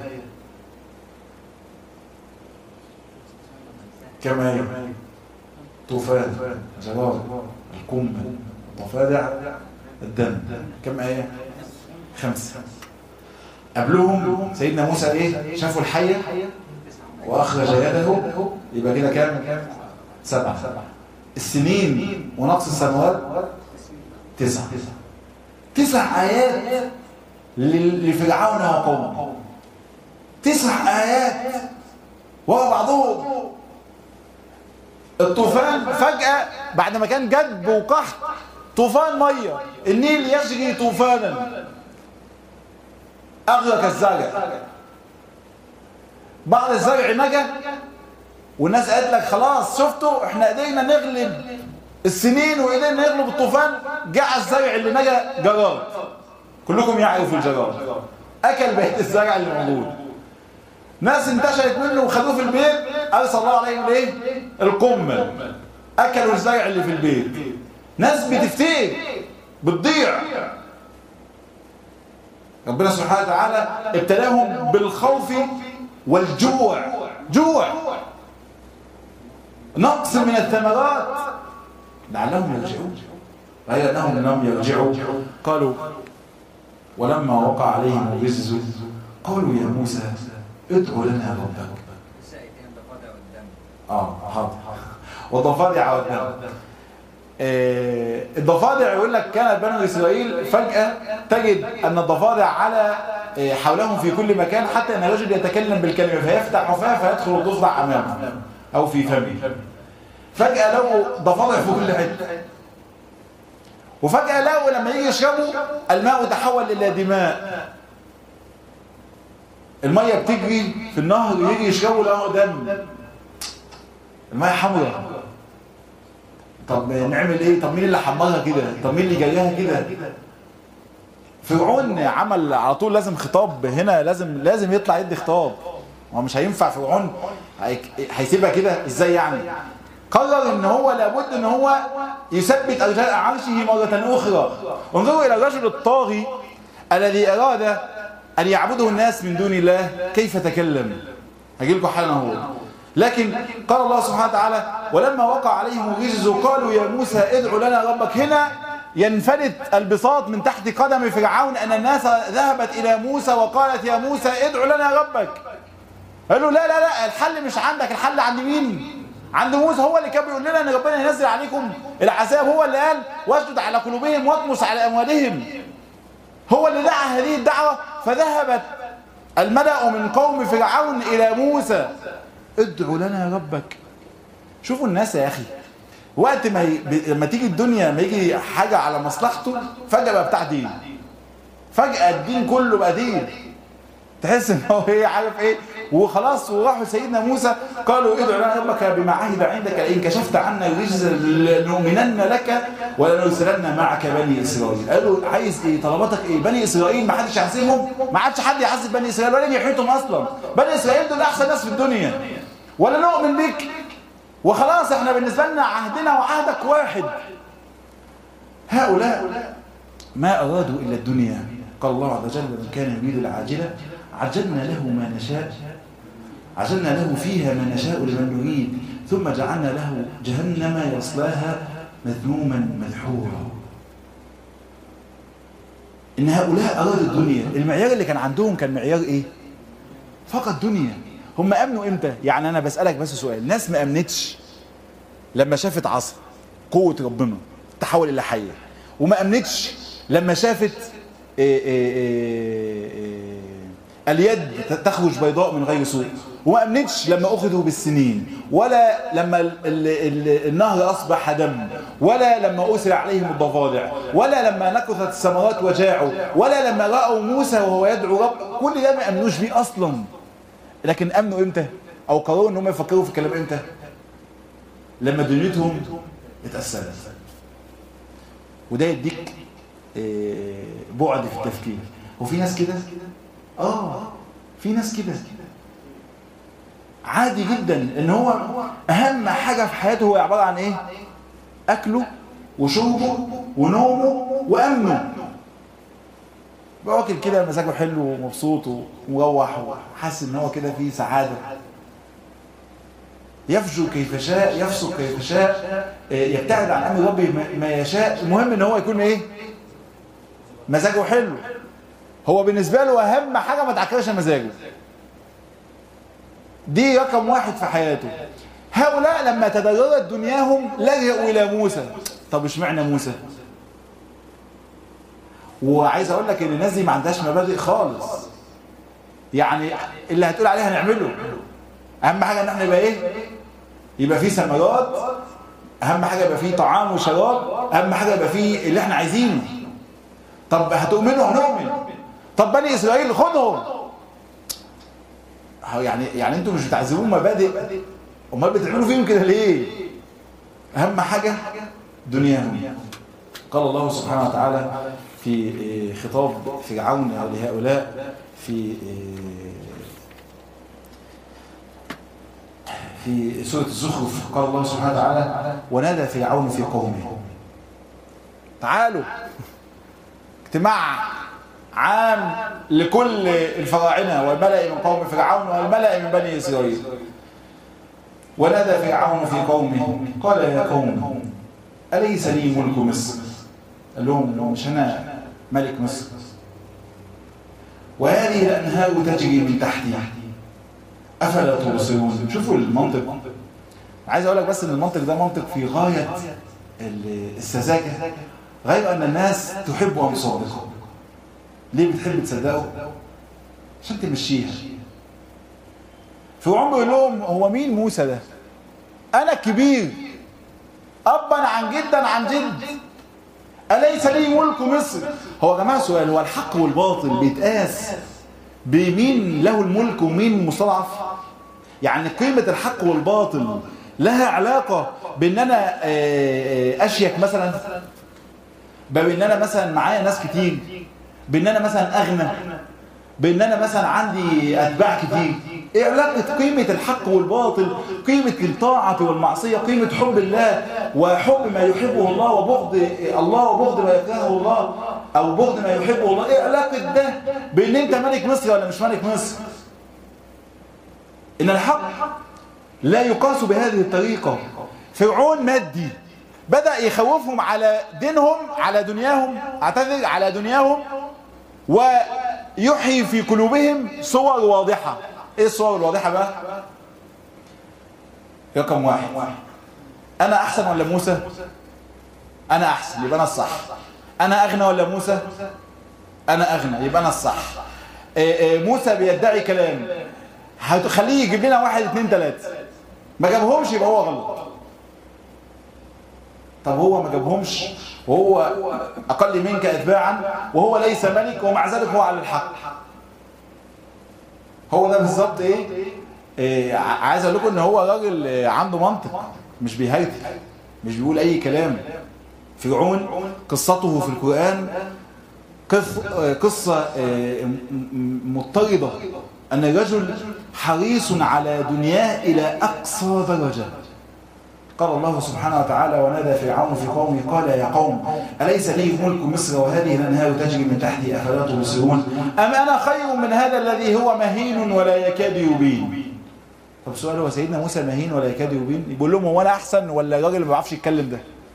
كم آية؟ طوفان، جراد، القمل، الضفادع، الدم. كم آية؟ 5. قبلهم سيدنا موسى ايه؟ شافوا الحية واخرج يده، يبقى كده كام؟ 7. السنين ونقص السنوات 9. 9 آيات لفرعون وقومه. 9 آيات ورا بعضهم. الطوفان فجأة بعد ما كان جدب وقحط، طوفان مية، النيل يجري طوفانا أغرق الزرع. بعض الزرع نجا والناس قالت لك خلاص شفتوا احنا قدرنا نغلب السنين وقدرنا نغلب الطوفان. جاء الزرع اللي نجا جراد. كلكم يعرفوا الجراد، أكل بقية الزرع اللي موجود. ناس انتشرت منه وخدوه في البيت، أرسل الله عليهم الايه؟ القمل، أكلوا الزرع اللي في البيت. ناس بتفتئ بتضيع. ربنا سبحانه وتعالى ابتلاهم بالخوف والجوع. جوع، نقص من الثمرات لعلهم يرجعون. غير أنهم لم يرجعوا قالوا ولما وقع عليهم الرجز قالوا يا موسى ادع لنا ربك. حاضر. والضفادع والدم. الضفادع يقول لك كانت بنو إسرائيل فجأة تجد أن الضفادع على حولهم في كل مكان، حتى أن الرجل يتكلم بالكلمة فيفتح فاه فيدخل الضفدع أمامه أو في فمه. فجأة لقوا ضفادع في كل حتة. وفجأة لقوا لما يجي يشربوا الماء تحول إلى دماء. المية بتجري في النهر يجي يشربوا لقوا دم. المية حمراء. طب نعمل ايه؟ طب مين اللي حمرها كده؟ طب مين اللي جايها كده؟ فرعون عمل على طول لازم خطاب هنا، لازم يطلع يدي خطاب. هو مش هينفع فرعون هيسيبها كده ازاي يعني؟ قرر ان هو لابد ان هو يثبت ارجاء عرشه مرة اخرى. انظروا الى الرجل الطاغي الذي اراد ان يعبده الناس من دون الله كيف تكلم. هجي لكم حالا هو. لكن قال الله سبحانه وتعالى ولما وقع عليهم الرجز قالوا يا موسى ادع لنا ربك. هنا ينفلت البساط من تحت قدم فرعون ان الناس ذهبت الى موسى وقالت يا موسى ادع لنا ربك. قالوا لا لا لا، الحل مش عندك، الحل عند مين؟ عند موسى. هو اللي كان بيقول لنا ان ربنا ينزل عليكم العذاب، هو اللي قال واسجد على قلوبهم واطمس على اموالهم، هو اللي دعا هذه الدعوه. فذهبت الملأ من قوم فرعون الى موسى ادع لنا ربك. شوفوا الناس يا اخي، وقت ما لما تيجي الدنيا، ما يجي حاجه على مصلحته فجاه بقى بتاع دين، فجاه الدين كله بقى دين، تحس ان هو ايه عارف ايه وخلاص. وراحوا سيدنا موسى قالوا ادع لنا ربك بما عهد عندك لئن كشفت عنا الرجز لنؤمنن لك ولنرسلن معك بني اسرائيل. قالوا عايز ايه؟ طلباتك ايه؟ بني اسرائيل ما حدش يحاسبهم؟ ما عادش حد يحاسب بني اسرائيل ولا يحيطهم اصلا. بني اسرائيل دول احسن ناس في الدنيا، ولا نؤمن بك وخلاص احنا بالنسبه لنا عهدنا وعهدك واحد. هؤلاء ما ارادوا الا الدنيا. قال الله عز وجل من كان يريد العاجله عجلنا له ما نشاء، عجلنا له فيها ما نشاء لمن نريد ثم جعلنا له جهنم يصلاها مذموما مدحورا. ان هؤلاء ارادوا الدنيا. المعيار اللي كان عندهم كان معيار ايه؟ فقط دنيا. هم امنوا امتى؟ يعني انا بسالك بس سؤال، ناس ما امنتش لما شافت عصا قوه ربنا تحول الى حيه، وما امنتش لما شافت اليد تخرج بيضاء من غير سوء، وما امنتش لما اخذوا بالسنين، ولا لما النهر اصبح دم، ولا لما اسرع عليهم الضفادع، ولا لما نكثت الثمرات وجاعوا، ولا لما راوا موسى وهو يدعو رب. كل ده ما امنوش بيه اصلا. لكن امنوا امتى؟ او قرروا ان هم يفكروا في الكلام امتى؟ لما دنيتهم اتأثرت. وده يديك بعد في التفكير. وفي ناس كده في ناس كده عادي جدا ان هو اهم حاجه في حياته هو عباره عن ايه؟ اكله وشربه ونومه وامنه. واكل كده مزاجه حلو ومبسوط ومروح وحاسس ان هو كده فيه سعاده. يفجر كيف شاء، يفسق كيف شاء، يبتعد عن امر ربه ما يشاء. المهم ان هو يكون ايه؟ مزاجه حلو. هو بالنسبه له اهم حاجه ما تعكرش مزاجه. دي رقم واحد في حياته. هؤلاء لما تضررت دنياهم لجأوا الى موسى. طب اشمعنى موسى؟ وعايز اقول لك ان الناس دي ما عندهاش مبادئ خالص. يعني اللي هتقول عليه هنعمله. اهم حاجه ان احنا يبقى ايه؟ يبقى فيه ثمرات، اهم حاجه يبقى فيه طعام وشراب، اهم حاجه يبقى فيه اللي احنا عايزينه. طب هتؤمنوا؟ هنؤمن. طب بني اسرائيل خدهم. يعني انتوا مش بتعزمون مبادئ؟ امال بتعملوا فيهم كده ليه؟ اهم حاجه دنياهم. قال الله سبحانه وتعالى في خطاب فرعون لهؤلاء في سورة الزخرف، قال الله سبحانه وتعالى ونادى فرعون في قومه. تعالوا اجتماع عام لكل الفراعنة والملأ من قوم فرعون والملأ من بني إسرائيل. ونادى فرعون في قومه قال يا قوم أليس لي ملك مصر؟ قال لهم مش أنا ملك مصر؟ وهذه الأنهار تجري من تحتي أفلا تبصرون. شوفوا المنطق. عايز أقول لك بس إن المنطق ده منطق في غاية السذاجة، غير أن الناس تحب أن تصدقه. ليه بتحب تصدقه؟ عشان تمشيها. فرعون بيقول لهم هو مين موسى ده؟ أنا الكبير أبا عن جدا عن جد، أليس لي ملك مصر؟ هو يا جماعة سؤال، هو الحق والباطل بيتقاس بمين له الملك ومين مستضعف؟ يعني قيمة الحق والباطل لها علاقة بأن أنا أشيك مثلا، بأن أنا مثلا معايا ناس كتير، بأن أنا مثلا أغنى، بأن أنا مثلا عندي أتباع كتير. ايه علاقة قيمة الحق والباطل، قيمة الطاعة والمعصية، قيمة حب الله وحب ما يحبه الله وبغض الله وبغض ما يكرهه الله او بغض ما يحبه الله. ايه علاقة ده بان انت ملك مصر ولا مش ملك مصر؟ ان الحق لا يقاس بهذه الطريقة. فرعون مادي بدأ يخوفهم على دينهم، على دنياهم، اعتذر، على دنياهم، ويحيي في قلوبهم صور واضحة. ايه الصور الواضحة بقى؟ رقم واحد، انا احسن ولا موسى؟ انا احسن يبقى انا الصح. انا اغنى ولا موسى؟ انا اغنى يبقى انا الصح. موسى بيدعي كلام هتخليه يجيب لنا 1 2 3، ما جابهمش يبقى هو غلط. طب هو ما جابهمش وهو اقل منك اتباعا وهو ليس ملك ومع ذلك هو على الحق. هو ده بالظبط ايه عايز اقول لكم ان هو راجل عنده منطق، مش بيهيتل، مش بيقول اي كلام. فرعون قصته في القرآن قصة مضطردة، ان الرجل حريص على دنياه الى اقصى درجة. قال الله سبحانه وتعالى: ونادى فرعون في قومه قال يا قوم أليس لي ملك مصر وهذه الأنهار تجري من تحتي أفلا تبصرون أم أنا خير من هذا الذي هو مهين ولا يكاد يبين. طب سؤال، هو سيدنا موسى مهين ولا يكاد يبين؟ يقول لهم هو أنا أحسن ولا الراجل ما بيعرفش يتكلم ده؟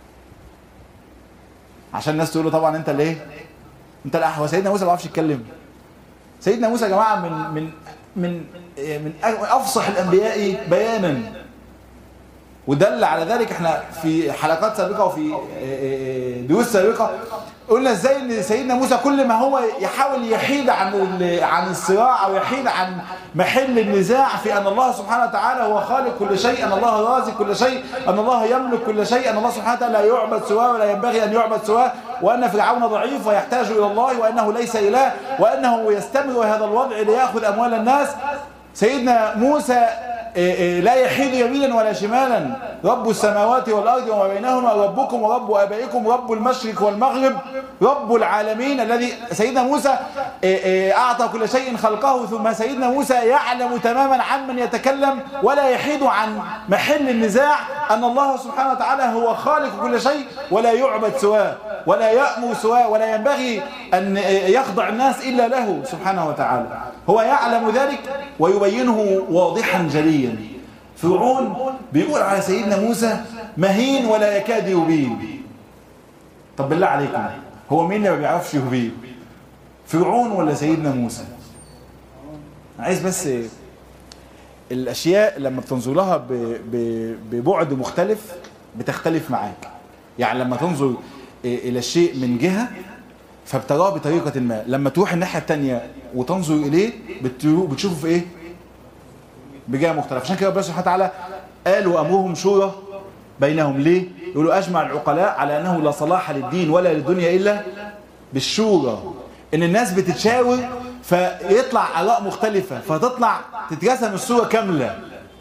عشان الناس تقول له طبعا أنت اللي إيه؟ أنت الأحسن. هو سيدنا موسى ما بيعرفش يتكلم. سيدنا موسى يا جماعة من أفصح الأنبياء بيانا، ودل على ذلك احنا في حلقات سابقة وفي دروس سابقة قلنا ازاي ان سيدنا موسى كل ما هو يحاول يحيد عن الصراع او يحيد عن محل النزاع في ان الله سبحانه وتعالى هو خالق كل شيء، ان الله رازق كل شيء، ان الله يملك كل شيء، ان الله سبحانه وتعالى لا يعبد سواه ولا ينبغي ان يعبد سواه، وان فرعون ضعيف ويحتاج الى الله وانه ليس اله وانه يستمر هذا الوضع ليأخذ اموال الناس. سيدنا موسى لا يحيد يمينا ولا شمالا، رب السماوات والأرض وما بينهما ربكم ورب آبائكم رب المشرق والمغرب رب العالمين. الذي سيدنا موسى أعطى كل شيء خلقه، ثم سيدنا موسى يعلم تماما عمن يتكلم ولا يحيد عن محل النزاع أن الله سبحانه وتعالى هو خالق كل شيء ولا يعبد سواه ولا يأمر سواه ولا ينبغي أن يخضع الناس إلا له سبحانه وتعالى. هو يعلم ذلك ويبينه واضحا جليا. فرعون بيقول على سيدنا موسى مهين ولا يكاد يبين. طب بالله عليكم، هو مين اللي ما بيعرفش يبين؟ فرعون ولا سيدنا موسى؟ عايز بس الاشياء لما بتنظر لها ببعد مختلف بتختلف معاك. يعني لما تنظر الى الشيء من جهة فبتراه بطريقة ما، لما تروح الناحية التانية وتنظر اليه بتشوفه في ايه؟ بجهة مختلف. عشان كده ربنا سبحانه وتعالى قال وامرهم شورى بينهم. ليه؟ يقولوا اجمع العقلاء على انه لا صلاح للدين ولا للدنيا الا بالشورى. ان الناس بتتشاور فيطلع اراء مختلفة فتطلع تترسم الصورة كاملة.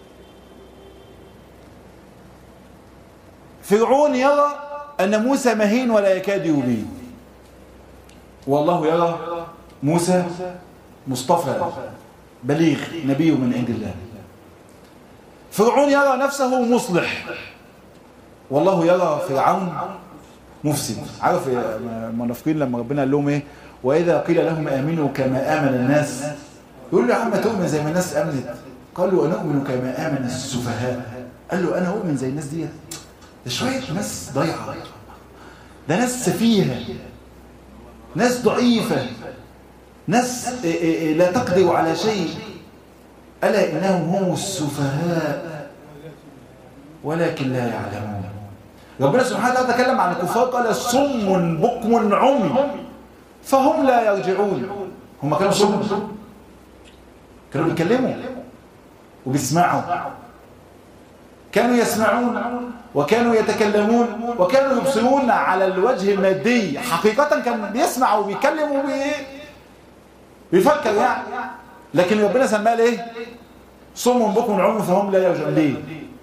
فرعون يرى ان موسى مهين ولا يكاد يبين، والله يرى موسى مصطفى بليغ نبي من عند الله. فرعون يرى نفسه مصلح، والله يرى فرعون مفسد. عارف المنافقين لما ربنا قال لهم ايه؟ واذا قيل لهم امنوا كما امن الناس، يقول له يا عم تؤمن زي ما الناس امنت؟ قالوا ونؤمن كما امن السفهاء. قال له انا اؤمن زي الناس دي؟ ده شويه ناس ضايعه، ده ناس سفيهه، ناس ضعيفه، ناس لا تقدر على شيء. ألا إنهم هم السفهاء ولكن لا يعلمون. ربنا سبحانه وتعالى تكلم عن الكفار قال صم بكم عمي فهم لا يرجعون. هم كانوا صم، كانوا بيتكلموا وبيسمعوا، كانوا يسمعون وكانوا يتكلمون وكانوا يبصرون على الوجه المادي. حقيقة كان بيسمع وبيتكلم وبيفكر يعني، لكن ربنا سماه ليه؟ صم بكم عمي فهم لا يرجعون. ليه؟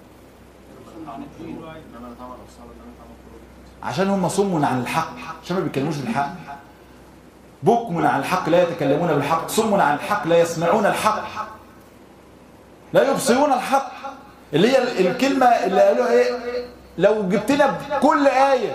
عشان هم صم عن الحق، عشان ما بيتكلموش بالحق. بكم عن الحق لا يتكلمون بالحق، صم عن الحق لا يسمعون الحق. لا يبصرون الحق، اللي هي الكلمة اللي قالوها ايه؟ لو جبتنا بكل آية،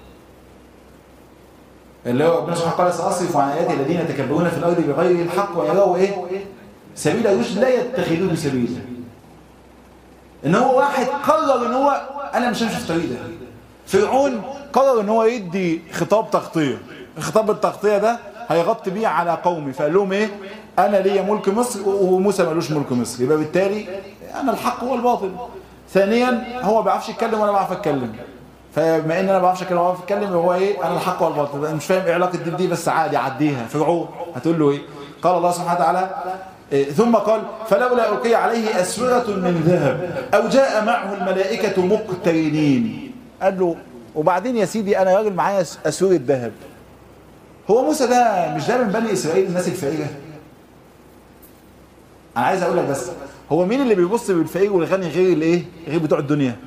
اللي هو ابن سبحانه قال سأصرف عن آياتي الذين يتكبرون في الأرض بغير الحق ويروا ايه؟ سبيل الرشد لا يتخذوه سبيلا. ان هو واحد قرر ان هو انا مش همشي في الطريق ده. فرعون قرر ان هو يدي خطاب تغطية، الخطاب التغطية ده هيغطي بيه على قومي، فقال لهم ايه؟ انا ليا ملك مصر وموسى مالوش ملك مصر، يبقى بالتالي انا الحق هو الباطل. ثانيا هو ما بيعرفش يتكلم وانا بعرف اتكلم، فبما ان انا ما بعرفش اتكلم وما بعرف اتكلم هو ايه؟ انا الحق هو الباطل. انا مش فاهم ايه علاقه دي بس عادي عديها. فرعون هتقول له ايه؟ قال الله سبحانه وتعالى ثم قال فلولا ألقي عليه أسورة من ذهب أو جاء معه الملائكة مقترنين. قال له وبعدين يا سيدي أنا راجل معايا أسورة ذهب. هو موسى ده مش ده من بني إسرائيل الناس الفقيرة؟ أنا عايز أقول لك بس هو مين اللي بيبص بالفقير والغني غير الإيه؟ غير بتوع الدنيا؟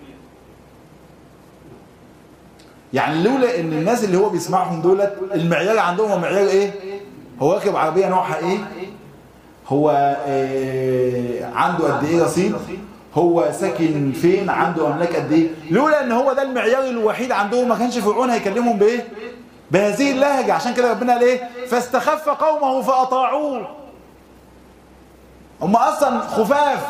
يعني لولا إن الناس اللي هو بيسمعهم دولت المعيار عندهم هو معيار إيه؟ هو راكب عربية نوعها إيه؟ هو عنده قد ايه رصيد، هو ساكن فين، عنده املاك قد ايه. لولا ان هو ده المعيار الوحيد عندهم ما كانش فرعون هيكلمهم بايه؟ بهذه اللهجه. عشان كده ربنا قال ايه؟ فاستخف قومه فاطاعوه. هم اصلا خفاف.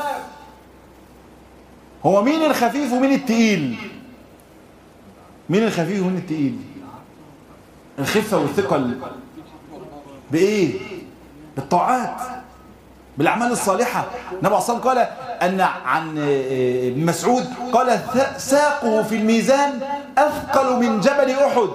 هو مين الخفيف ومين التقيل؟ مين الخفيف ومين التقيل؟ الخفه والثقل بايه؟ بالطاعات، بالأعمال الصالحة. النبي صلى الله عليه وسلم قال أن عن ابن مسعود قال ساقه في الميزان أثقل من جبل أحد.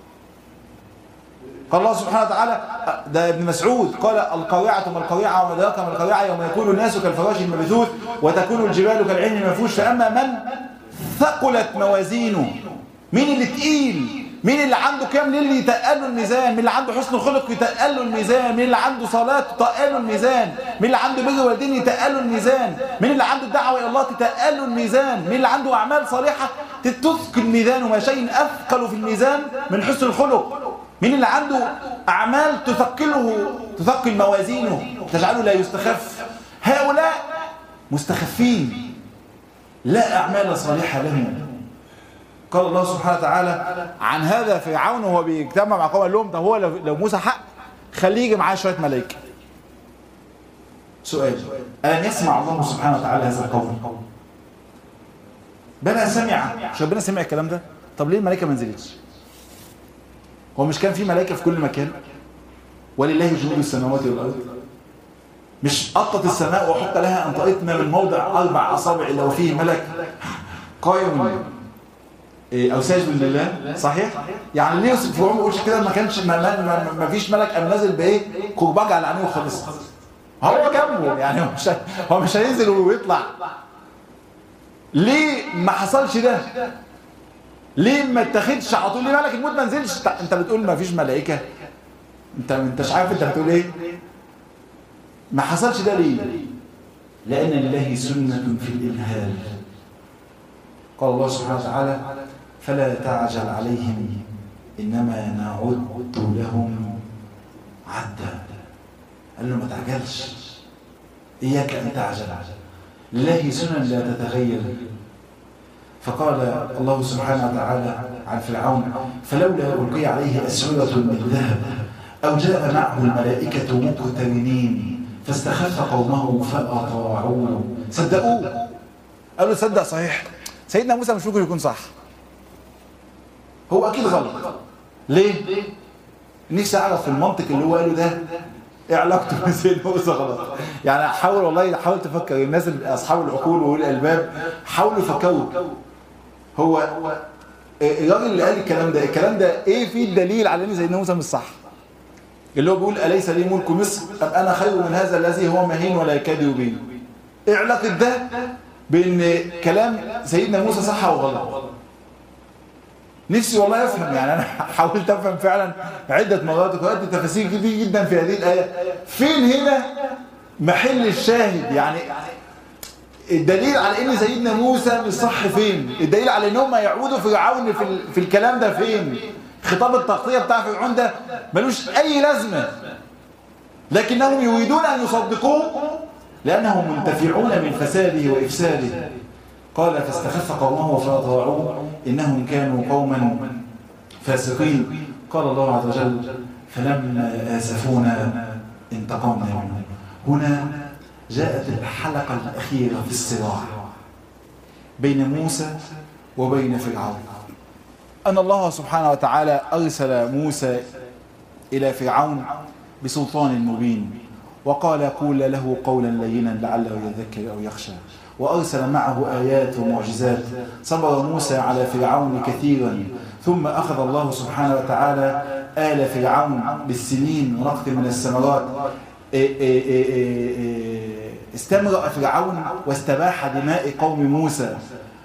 قال الله سبحانه وتعالى ده ابن مسعود قال القارعة ما القارعة وما أدراك ما القارعة يوم يكون الناس كالفراش المبثوث وتكون الجبال كالعهن المنفوش. فأما من ثقلت موازينه، مين اللي تقيل؟ مين اللي عنده قيام ليل يتقله الميزان؟ مين اللي عنده حسن خلق يتقله الميزان؟ مين اللي عنده صلاة تتقله الميزان؟ مين اللي عنده بر والدين يتقله الميزان؟ مين اللي عنده الدعوة إلى الله تتقله الميزان؟ مين اللي عنده أعمال صالحة تثقل الميزان؟ وما شيء أثقل في الميزان من حسن الخلق. مين اللي عنده أعمال تثقل موازينه تجعله لا يستخف؟ هؤلاء مستخفين لا أعمال صالحة لهم. قال الله سبحانه وتعالى عن هذا فرعون وهو بيجتمع مع قوم قال لهم طب هو لو موسى حق خليه يجي معاه شويه ملائكه. سؤال: ألم يسمع الله سبحانه وتعالى هذا القول؟ بلى سمع. مش ربنا سمع الكلام ده؟ طب ليه الملائكه ما نزلتش؟ هو مش كان في ملائكه في كل مكان؟ ولله جنود السماوات والارض. مش قطت السماء وحق لها ان طئتنا من موضع 4 أصابع الا وفيه ملك قائم او ساجد لله؟ صحيح؟ يعني ليه يوسف فرعون ما يقولش كده؟ ما كانش ما فيش ملك قام نازل بايه؟ كرباج على عينيه وخلص. هو جنبه يعني هو مش هينزل ويطلع. ليه ما حصلش ده؟ ليه ما اتخذش على طول؟ ليه ملك الموت ما نزلش؟ انت بتقول ما فيش ملائكه، انت مش عارف انت بتقول ايه؟ ما حصلش ده ليه؟ لان لله سنه في الامهال. قال الله سبحانه وتعالى فلا تعجل عليهم انما نعد لهم عدا. قال له ما تعجلش، اياك ان تعجل، لله سنن لا تتغير. فقال الله سبحانه وتعالى عن فرعون فلولا ألقي عليه أسورة من ذهب أو جاء معه الملائكة مقترنين فاستخف قومه فأطاعوه. صدقوه. قالوا صدق صحيح سيدنا موسى مش ممكن يكون صح، هو أكيد غلط. ليه؟ نفسي أعرف في المنطق اللي هو قاله ده ايه علاقته بسيدنا موسى غلط. يعني حاول والله حاول تفكر، الناس أصحاب العقول وأولي الألباب حاولوا يفكروا. هو الراجل اللي قال الكلام ده ايه فيه الدليل على ان سيدنا موسى مش صح؟ اللي هو بيقول أليس لي ملك مصر أم أنا خير من هذا الذي هو مهين ولا يكاد يبين. ايه علاقة ده بان كلام سيدنا موسى صح او غلط؟ نفسي والله افهم. يعني انا حاولت افهم فعلا عدة مرات وقرأت تفاسير كتير جدا في هذه الآية. فين هنا محل الشاهد؟ يعني الدليل على ان سيدنا موسى مش صح فين؟ الدليل على ان هم يعودوا فرعون في الكلام ده فين؟ خطاب التغطية بتاع فرعون ده ملوش اي لازمة، لكنهم يريدون ان يصدقوه لأنهم منتفعون من فساده وإفساده. قال فاستخف قومه فأطاعوه إنهم كانوا قوما فاسقين. قال الله عز وجل فلما آسفونا انتقمنا منهم. هنا جاءت الحلقة الأخيرة في الصراع بين موسى وبين فرعون. أن الله سبحانه وتعالى أرسل موسى إلى فرعون بسلطان مبين، وقال قول له قولا لينا لعله يذكر أو يخشى، وأرسل معه آيات ومعجزات. صبر موسى على فرعون كثيرا، ثم أخذ الله سبحانه وتعالى آل فرعون بالسنين ونقط من الثمرات. استمرأ فرعون واستباح دماء قوم موسى،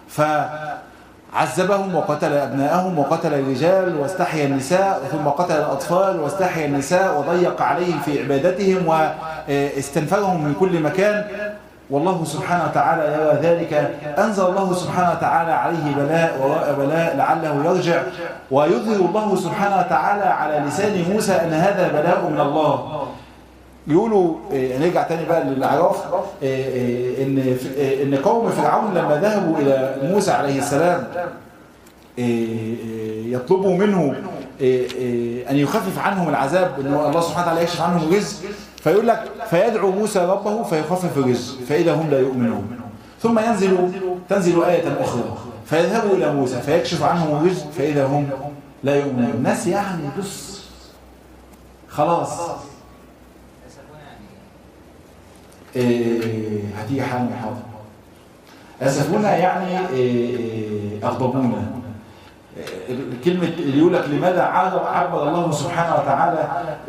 فعذبهم وقتل أبناءهم وقتل الرجال واستحيا النساء، ثم قتل الأطفال واستحيا النساء، وضيق عليهم في عبادتهم واستنفرهم من كل مكان. والله سبحانه وتعالى يرى ذلك، أنزل الله سبحانه وتعالى عليه بلاء وراء بلاء لعله يرجع، ويظهر الله سبحانه وتعالى على لسان موسى أن هذا بلاء من الله. يقولوا نرجع تاني بقى للأعراف، إن قوم فرعون لما ذهبوا إلى موسى عليه السلام يطلبوا منه أن يخفف عنهم العذاب، إن الله سبحانه وتعالى يكشف عنهم الرزق، فيقول لك فيدعو موسى ربه فيخفف الرزق فإذا هم لا يؤمنون. ثم تنزل آية أخرى فيذهبوا إلى موسى فيكشف عنهم الرزق فإذا هم لا يؤمنون. الناس يعني بص خلاص هتيجي حال من حاضر. أسفونا يعني أغضبونا. كلمة اللي يقول لك لماذا عبر الله سبحانه وتعالى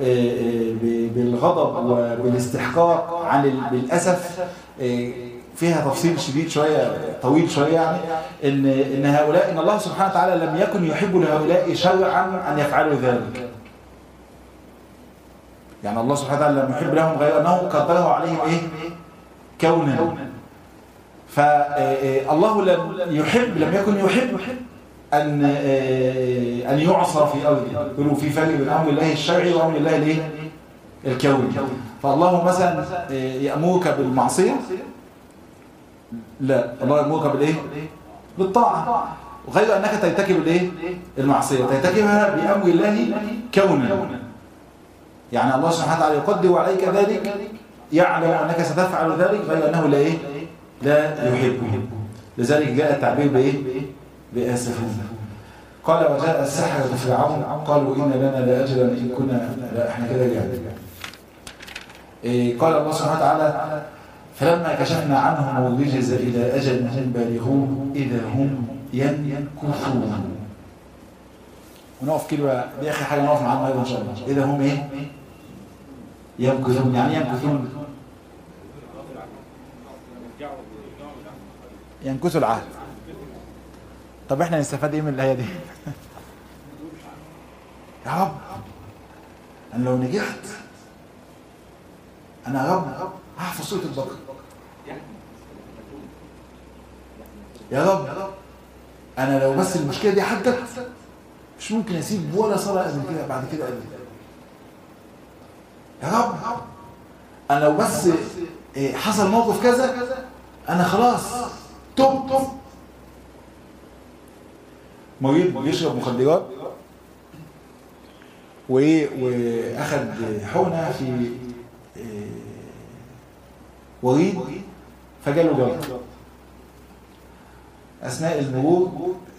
بالغضب وبالاستحقاق عن بالأسف، فيها تفصيل شديد شوية طويل شوية، يعني إن هؤلاء إن الله سبحانه وتعالى لم يكن يحب لهؤلاء شرعا أن يفعلوا ذلك. يعني الله سبحانه وتعالى لم يحب لهم غير أنه قدره عليهم كونا. فالله لم يكن يحب أن يعصى في أرضه. يقولوا في فرق بين أمر الله الشرعي وأمر الله الكوني. فالله مثلا يأمرك بالمعصية، لا، الله يأمرك بالطاعة، وغير أنك ترتكب المعصية ترتكبها بأمر الله كونا. يعني الله سبحانه وتعالى يقدر عليك ذلك، يعلم أنك ستفعل ذلك، غير أنه لا يحبه. لذلك جاء التعبير بآسفين. قال وجاء السحرة فرعون قالوا إن لنا لأجرا إن كنا، لا احنا كده جاء. قال الله سبحانه وتعالى فلما كشفنا عنهم الرجز إلى أجل هم بالغوه إذا هم ينكثون. ونقف كده دي آخر حاجة نقف معاهم أيضا إن شاء الله. إذا هم ينكثون. يعني ينكثون ينكثوا العهد. طب احنا نستفاد ايه من الآية دي؟ يا رب أنا لو نجحت أنا يا رب هحفظ سورة البقرة. يا رب أنا لو بس المشكلة دي حدت مش ممكن أسيب ولا صلاة قبل كده بعد كده قبل. يا رب أنا لو بس حصل موقف كذا أنا خلاص توب. مريض بيشرب مخدرات واخد حقنه في وريد فجاله جلطه اثناء المرور.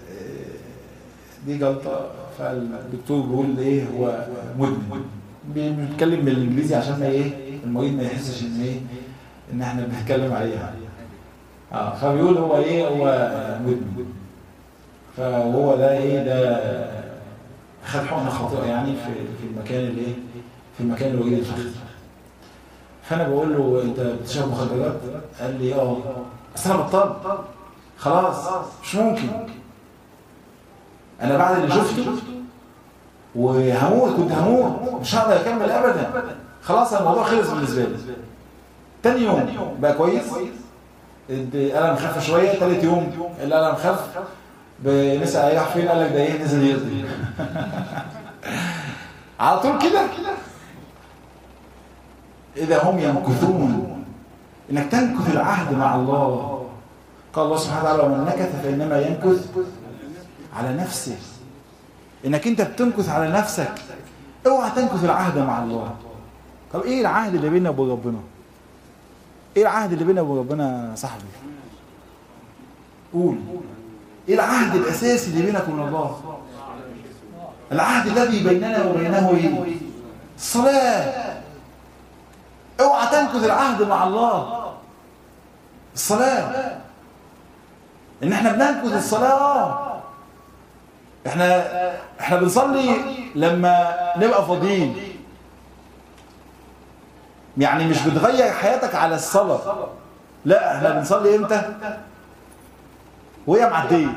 دي جلطه، فالدكتور بيقول هو مدمن. بنتكلم بالانجليزي عشان ما المريض ما يحسش ان احنا بنتكلم عليها. فبيقول هو هو مدمن. فهو ده خد حقنه خاطئه يعني في المكان في المكان الوجيه الفخذ. فانا بقول له انت بتشرب مخدرات؟ قال لي بس انا بطلت خلاص مش ممكن، انا بعد اللي شفته وهموت، كنت هموت مش هقدر اكمل ابدا، خلاص الموضوع خلص بالنسبه لي. تاني يوم بقى كويس، الالم خف شويه. تالت يوم الالم خف، بنسأل هيروح فين؟ قال لك ده نزل يرضي. على طول كده. إذا هم ينكثون انك تنكث العهد مع الله. قال الله سبحانه وتعالى ومن نكث فإنما ينكث على نفسه. انك انت بتنكث على نفسك، اوعى تنكث العهد مع الله. طب ايه العهد اللي بيننا وبين ربنا؟ ايه العهد اللي بيننا وبين ربنا يا صاحبي؟ قول، ايه العهد الاساسي اللي بينك وبين الله؟ العهد الذي بيننا وبينه ايه؟ الصلاة. اوعى تنكث العهد مع الله. الصلاة، ان احنا بننكث الصلاة. احنا بنصلي لما نبقى فاضيين، يعني مش بتغير حياتك على الصلاة، لا احنا بنصلي امتى؟ وهي معدية.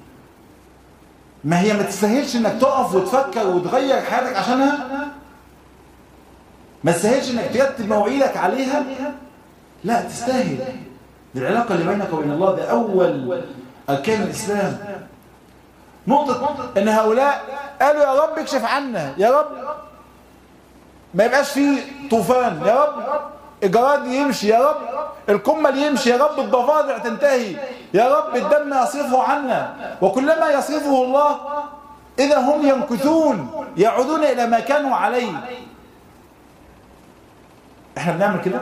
ما هي ما تستاهلش انك تقف وتفكر وتغير حياتك عشانها، ما تستاهلش انك ترتب مواعيدك عليها، لا تستاهل. دي العلاقة اللي بينك وبين الله، ده أول أركان الإسلام. نقطة إن هؤلاء قالوا يا رب اكشف عنا، يا رب ما يبقاش فيه طوفان، يا رب الجراد يمشي، يا رب القمل يمشي، يا رب الضفادع تنتهي، يا رب الدم يصرفه عنا. وكلما يصرفه الله إذا هم ينكثون يعودون إلى ما كانوا عليه. احنا بنعمل كده؟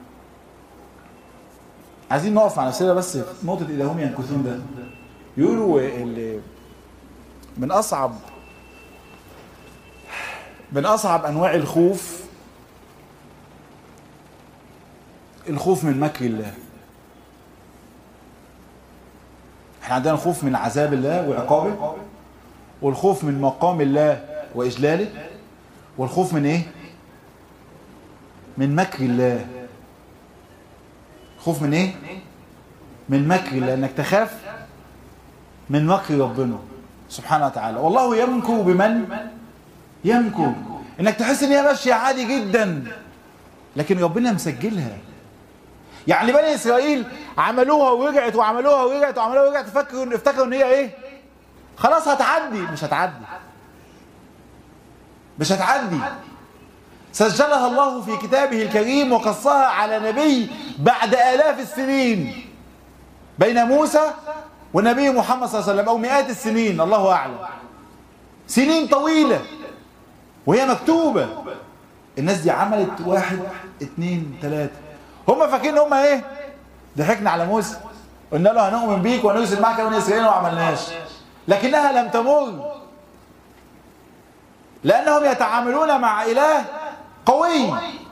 عايزين نقف مع نفسنا بس في نقطة إذا هم ينكثون ده. يقولوا اللي من أصعب أنواع الخوف من مكر الله. احنا عندنا خوف من عذاب الله وعقابه، والخوف من مقام الله وإجلاله، والخوف من ايه؟ من مكر الله. خوف من ايه؟ من مكر الله، انك تخاف من مكر ربنا سبحانه وتعالى. والله يمكر بمن يمكر، انك تحس ان هي ماشيه عادي جدا لكن ربنا مسجلها. يعني بني اسرائيل عملوها ورجعت وعملوها ورجعت وعملوها ورجعت، افتكروا ان هي ايه؟ خلاص هتعدي. مش هتعدي. سجلها الله في كتابه الكريم وقصها على نبي بعد آلاف السنين بين موسى والنبي محمد صلى الله عليه وسلم، أو مئات السنين الله أعلم، سنين طويلة وهي مكتوبة. الناس دي عملت 1 2 3. هم فاكرين هم ايه؟ ضحكنا على موسى، قلنا له هنؤمن بيك ونرسل معك بني إسرائيل وما عملناش، لكنها لم تمر، لأنهم يتعاملون مع إله قوي،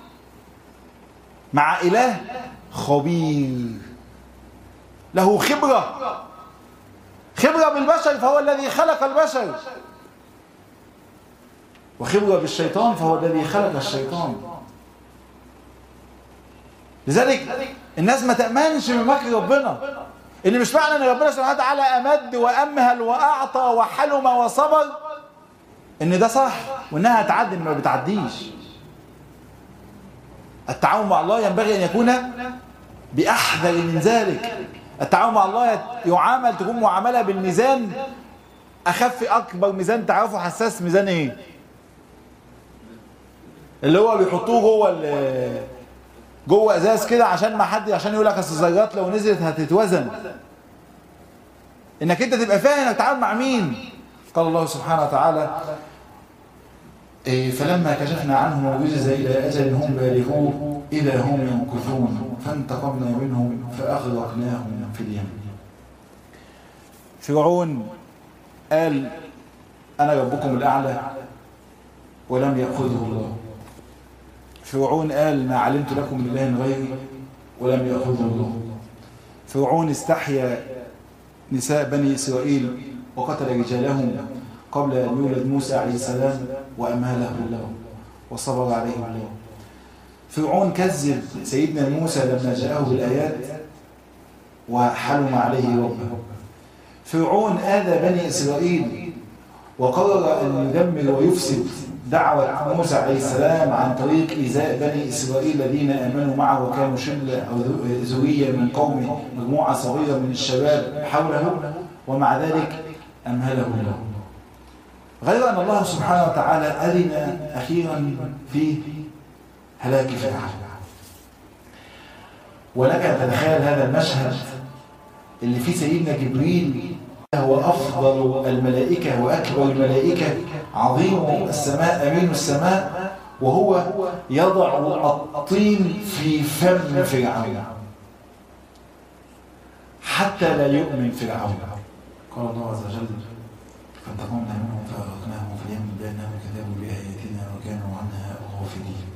مع إله خبير له خبرة بالبشر فهو الذي خلق البشر، وخبرة بالشيطان فهو الذي خلق الشيطان. لذلك الناس ما تأمنش من مكر ربنا. إن مش معنى أن ربنا سبحانه وتعالى أمد وأمهل وأعطى وحلم وصبر إن ده صح وإنها هتعدي، ما بتعديش. التعاون مع الله ينبغي أن يكون بأحذر من ذلك. التعاون مع الله يعامل، تكون معاملة بالميزان. أخف أكبر ميزان تعرفه حساس ميزان إيه؟ اللي هو بيحطوه جوه ازاز كده عشان ما حد، عشان يقول لك اصل الذرات لو نزلت هتتوزن. انك انت تبقى فاهم انك تتعامل مع مين. قال الله سبحانه وتعالى فلما كشفنا عنهم الرجز الى اجل هم بالغوه اذا هم ينكثون فانتقمنا منهم فاغرقناهم في اليم. فرعون قال انا ربكم الاعلى ولم ياخذه الله. فرعون قال ما علمت لكم من اله غيري ولم ياخذه الله. فرعون استحيا نساء بني اسرائيل وقتل رجالهم قبل ان يولد موسى عليه السلام وامهله الله وصبر عليه الله. فرعون كذب سيدنا موسى لما جاءه بالايات وحلم عليه ربه. فرعون آذى بني اسرائيل وقرر ان يدمر ويفسد دعوة موسى عليه السلام عن طريق إيذاء بني إسرائيل الذين آمنوا معه وكانوا شلة أو ذرية من قومه، مجموعة صغيرة من الشباب حوله، ومع ذلك أمهله الله. غير أن الله سبحانه وتعالى أذن أخيرا في هلاك فرعون. ولك أن تتخيل هذا المشهد اللي فيه سيدنا جبريل هو أفضل الملائكة وأكبر الملائكة، عظيم السماء أمين السماء، وهو يضع الطين في فم فرعون حتى لا يؤمن فرعون. قال الله عز وجل: فانتقمنا منهم فأغرقناهم في اليم بأنهم كذبوا بآياتنا وكانوا عنها غافلين.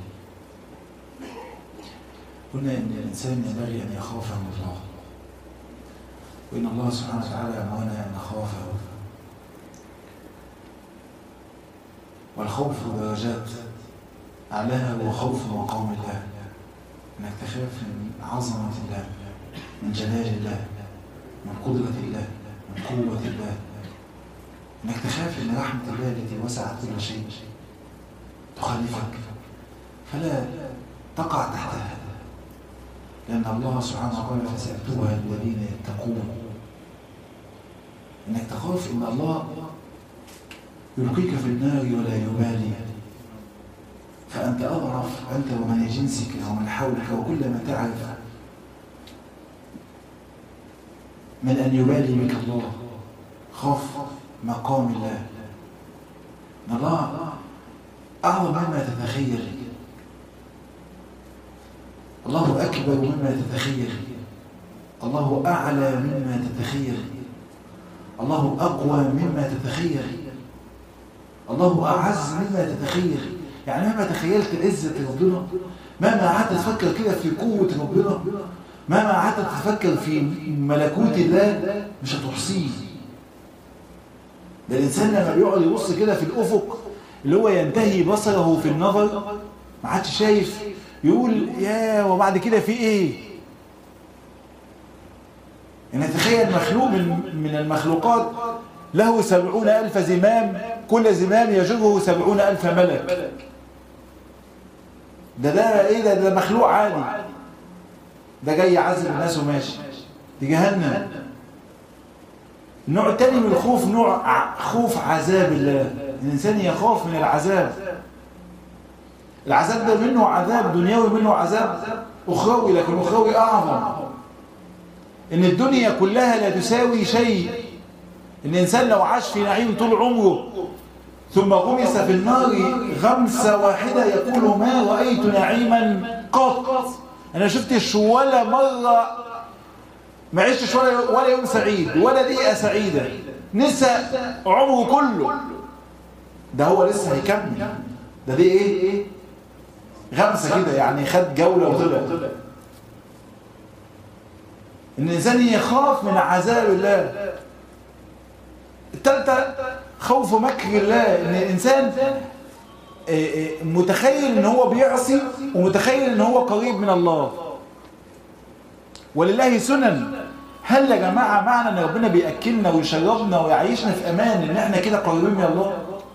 قلنا إن الإنسان ينبغي أن يخاف من الله، وإن الله سبحانه وتعالى أمرنا أن نخافه. والخوف درجات، أعلاها هو خوف مقام الله، أنك تخاف من عظمة الله، من جلال الله، من قدرة الله، من قوة الله، أنك تخاف أن رحمة الله التي وسعت كل شيء تخالفك فلا تقع تحتها، لأن الله سبحانه وتعالى فسيكتبها الذين يتقون. أنك تخاف أن الله يلقيك في النار ولا يبالي، فأنت أضعف أنت ومن جنسك ومن حولك وكل ما تعرف من أن يبالي بك الله. خاف مقام الله، أن الله أعظم مما تتخيل، الله أكبر مما تتخيل، الله أعلى مما تتخيل، الله أقوى مما تتخيل، الله أعز مما تتخيل. يعني مهما تخيلت عزة ربنا، مهما قعدت تفكر كده في قوة ربنا، مهما قعدت تفكر في ملكوت الله مش هتحصيه. ده الإنسان لما بيقعد يبص كده في الأفق اللي هو ينتهي بصره في النظر، ما عادش شايف، يقول يا وبعد كده في إيه؟ يعني تخيل مخلوق من المخلوقات له 70,000 زمام، كل زمام يجره 70,000 ملك. ده ايه ده مخلوق عادي، ده جاي يعذب الناس وماشي، دي جهنم. النوع الثاني من الخوف نوع خوف عذاب الله، الإنسان يخاف من العذاب. العذاب ده منه عذاب دنيوي، منه عذاب أخروي، لكن أخروي أعظم. إن الدنيا كلها لا تساوي شيء. الإنسان لو عاش في نعيم طول عمره ثم غمس في النار غمسة واحدة يقول ما رأيت نعيما قط، أنا شفتش ولا مرة، ما عشتش ولا يوم سعيد ولا دقيقة سعيدة، نسى عمره كله. ده هو لسه هيكمل، ده دي ايه غمسة كده، يعني خد جولة وطلع. إن الإنسان يخاف من عذاب الله. الثالثة خوف مكر الله، إن الإنسان متخيل إن هو بيعصي ومتخيل إن هو قريب من الله. ولله سنن. هل يا جماعة معنى إن ربنا بيأكلنا ويشربنا ويعيشنا في أمان إن إحنا كده قريبين من الله؟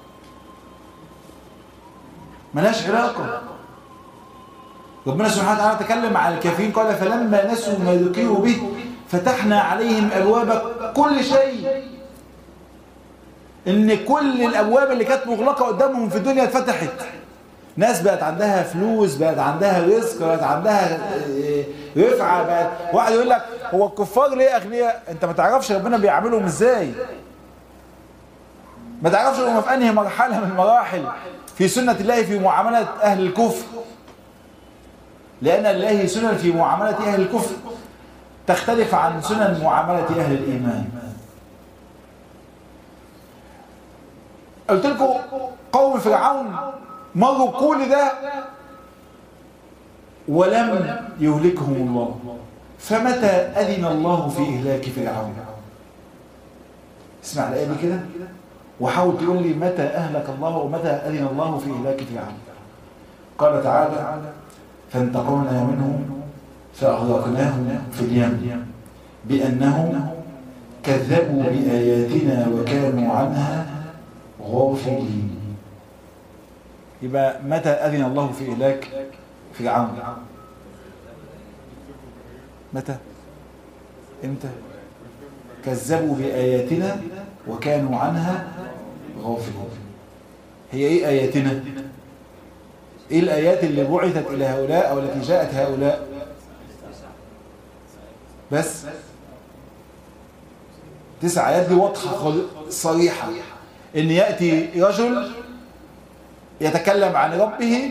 ملاش علاقة. ربنا سبحانه وتعالى تكلم عن الكافرين قال فلما نسوا ما ذكروا به فتحنا عليهم أبواب كل شيء. إن كل الأبواب اللي كانت مغلقة قدامهم في الدنيا اتفتحت. ناس بقت عندها فلوس، بقت عندها رزق، بقت عندها رفعة، بقت واحد يقول لك هو الكفار ليه أغنياء؟ أنت ما تعرفش ربنا بيعملهم إزاي، ما تعرفش هم في أنهي مرحلة من المراحل في سنة الله في معاملة أهل الكفر. لأن الله سنن في معاملة أهل الكفر تختلف عن سنن معاملة أهل الإيمان. قلت لكم قوم فرعون مروا كل ده ولم يهلكهم الله، فمتى أذن الله في إهلاك فرعون؟ اسمع الآية دي كده وحاول تقول لي متى أهلك الله ومتى أذن الله في إهلاك فرعون. قال تعالى فانتقمنا منهم فأغرقناهم في اليم بأنهم كذبوا بآياتنا وكانوا عنها غافلين. يبقى متى أذن الله في إهلاك فرعون؟ متى؟ امتى؟ كذبوا بآياتنا وكانوا عنها غافلين. هي ايه آياتنا؟ ايه الآيات اللي بعثت إلى هؤلاء أو التي جاءت هؤلاء؟ بس 9 آيات دي واضحة صريحة ان يأتي رجل يتكلم عن ربه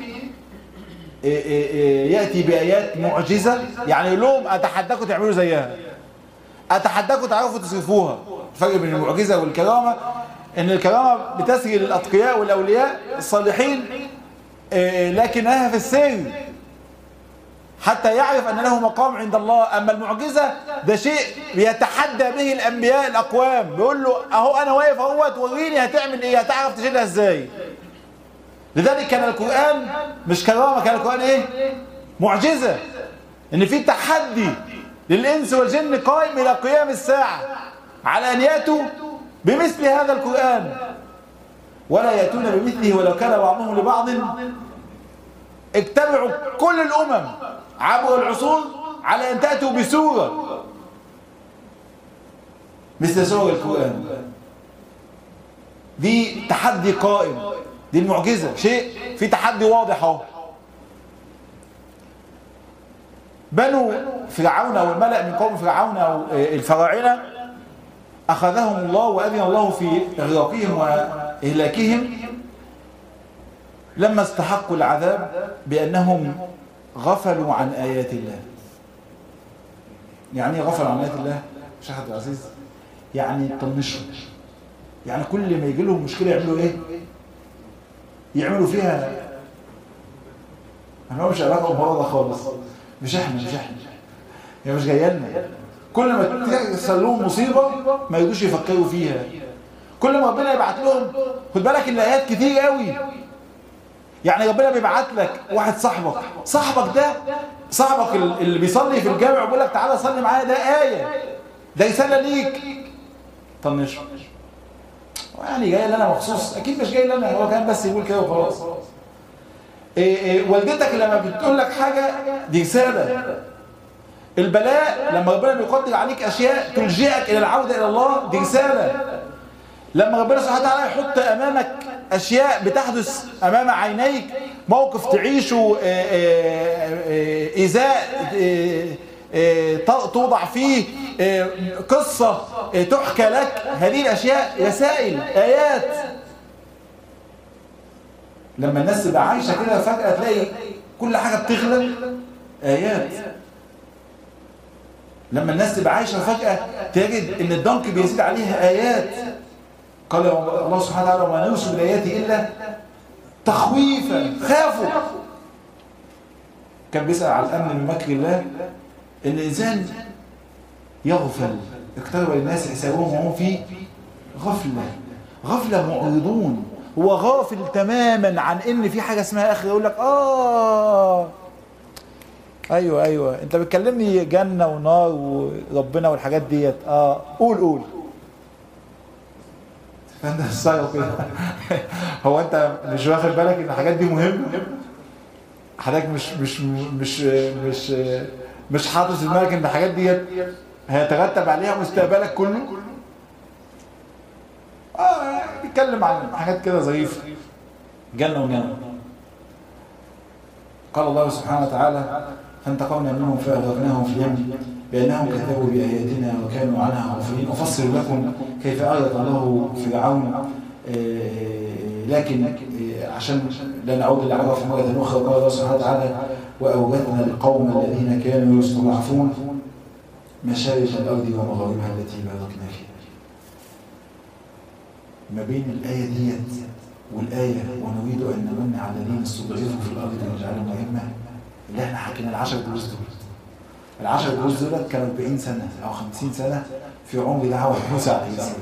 يأتي بآيات معجزة، يعني يقول لهم أتحداكم تعملوا زيها، أتحداكم تعرفوا تصرفوها. الفرق بين المعجزة والكرامة ان الكرامة بتسري للأتقياء والأولياء الصالحين لكنها في السر حتى يعرف أن له مقام عند الله. أما المعجزة ده شيء بيتحدى به الأنبياء الأقوام، بيقول له أهو أنا واقف اهوت وريني هتعمل إيه، هتعرف تشيلها إزاي. لذلك كان القرآن مش كرامة، كان القرآن إيه؟ معجزة. إن في تحدي للإنس والجن قائم إلى قيام الساعة على أن يأتوا بمثل هذا القرآن، ولا يأتون بمثله ولو كان بعضهم لبعض. اجتمعوا كل الأمم عبر العصور على أن تأتوا بسورة مثل سور القرآن. دي تحدي قائم، دي المعجزة، شيء في تحدي واضح اهو. بنو فرعون أو الملأ من قوم فرعون أو الفراعنة أخذهم الله وأذن الله في إغراقهم وإهلاكهم لما استحقوا العذاب بأنهم غفلوا عن آيات الله. يعني غفلوا عن آيات الله شيخ عبد العزيز؟ يعني طنشوا، يعني كل ما يجي لهم مشكلة يعملوا إيه؟ يعملوا فيها أنا مش علاقة بمرضى خالص، مش إحنا هي مش جاية لنا. كل ما تحصل لهم مصيبة ما يجوش يفكروا فيها. كل ما ربنا يبعت لهم، خد بالك الآيات كتير قوي. يعني ربنا بيبعت لك واحد صاحبك ده صاحبك اللي بيصلي في الجامع ويقول لك تعالى صلي معايا، ده آية، ده رسالة ليك. طنشه يعني جاي لنا مخصوص؟ اكيد مش جاي لنا، هو كان بس يقول كده وخلاص. والدتك لما بتقول لك حاجه دي رساله. البلاء لما ربنا بيقدر عليك اشياء تلجئك الى العوده الى الله دي رساله. لما ربنا سبحانه وتعالى يحط امامك اشياء بتحدث امام عينيك، موقف تعيشه إزاء توضع فيه قصة تحكى لك، هذه الأشياء رسائل، آيات. لما الناس تبقى عايشة كده فجأة تلاقي كل حاجة بتغلى، آيات. لما الناس تبقى عايشة فجأة تجد إن الضنك بيزيد عليها، آيات. قال الله سبحانه وتعالى وما نرسل بالآيات إلا تخويفا، خافوا. كان بيسأل على الأمن من مكر الله، إن الإنسان يغفل، اقترب للناس حسابهم وهم في غفلة معرضون. هو غافل تماما عن إن في حاجة اسمها آخرة. يقول لك أيوة أنت بتكلمني جنة ونار وربنا والحاجات ديت. قول فأنت الصايغ كده. هو أنت مش واخد بالك إن الحاجات دي مهمة؟ حضرتك مش حاطط في دماغك ان الحاجات ديت هيترتب عليها مستقبلك كله؟ بيتكلم عن حاجات كده ظريفه، جنه ونار. قال الله سبحانه وتعالى فانتقمنا منهم فأغرقناهم في اليم بأنهم كذبوا بآياتنا وكانوا عنها غافلين. أفصل لكم كيف أغرق الله فرعون، لكن عشان لا نعود للعراف مرة أخرى. قال الله سبحانه وتعالى وأورثنا القوم الذين كانوا يستضعفون مشارق الأرض ومغاربها التي باركنا فيها. ما بين الآية ديت والآية ونريد أن نمن على الذين استضعفوا في الأرض ونجعلهم أئمة، اللي احنا حكينا ال10 دروس دول. ال10 دروس دول كانوا 40 سنة أو 50 سنة في عمر دعوة موسى عليه السلام.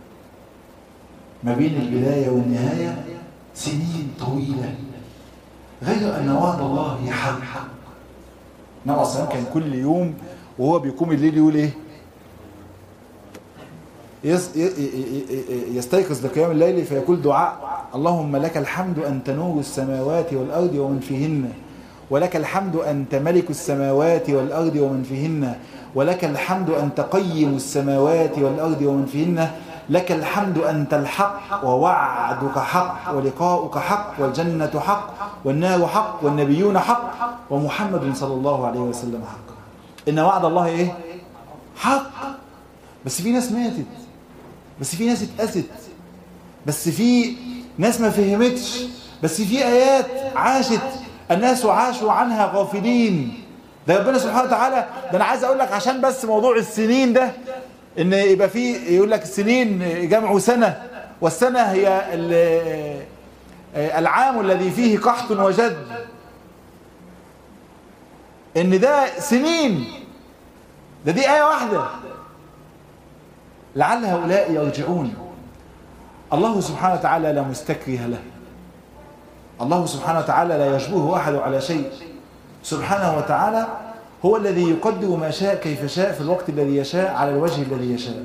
ما بين البداية والنهاية سنين طويلة، غير أن وعد الله يحق. النبي صلى الله عليه وسلم كان كل يوم وهو بيقوم الليل يقول إيه؟ يستيقظ لقيام الليل فيقول دعاء اللهم لك الحمد أنت نور السماوات والأرض ومن فيهن، ولك الحمد أنت ملك السماوات والأرض ومن فيهن، ولك الحمد أنت قيم السماوات والأرض ومن فيهن، لك الحمد أنت الحق ووعدك حق ولقاؤك حق والجنة حق والنار حق والنبيون حق ومحمد صلى الله عليه وسلم حق. إن وعد الله إيه؟ حق، بس في ناس ماتت، بس في ناس اتأذت، بس في ناس ما فهمتش، بس في آيات عاشت الناس وعاشوا عنها غافلين. ده ربنا سبحانه وتعالى. ده أنا عايز أقول لك عشان بس موضوع السنين ده، إن يبقى فيه يقول لك السنين جمع سنة، والسنة هي العام الذي فيه قحط وجد، إن ده سنين، ده دي آية واحدة، لعل هؤلاء يرجعون. الله سبحانه وتعالى لا مستكره له، الله سبحانه وتعالى لا يجبره أحد على شيء، سبحانه وتعالى هو الذي يقدر ما شاء كيف شاء في الوقت الذي يشاء على الوجه الذي يشاء.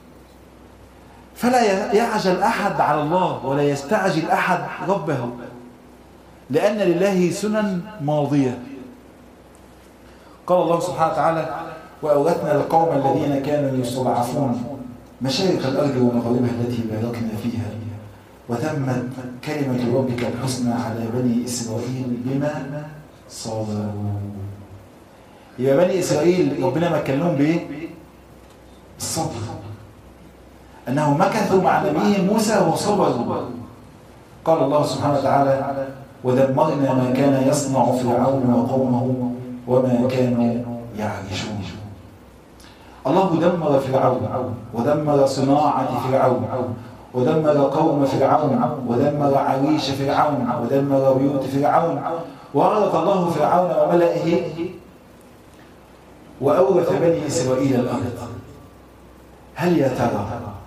فلا يعجل أحد على الله ولا يستعجل أحد ربه، لأن لله سنن ماضية. قال الله سبحانه وتعالى: وأورثنا القوم الذين كانوا يستضعفون مشارق الأرض ومغاربها التي باركنا فيها وتمت كلمة ربك الحسنى على بني إسرائيل بما صبروا. يبقى بني إسرائيل ربنا ما كلمهم بإيه؟ الصبر، أنهم مكثوا مع نبيهم موسى وصبروا. قال الله سبحانه وتعالى: ودمرنا ما كان يصنع فرعون وقومه وما كانوا يعرشون. الله دمر فرعون ودمر صناعة فرعون ودمر قوم فرعون ودمر عريش فرعون ودمر بيوت فرعون، وأغرق الله فرعون وملئه وأورث بني إسرائيل الأرض. هل يا ترى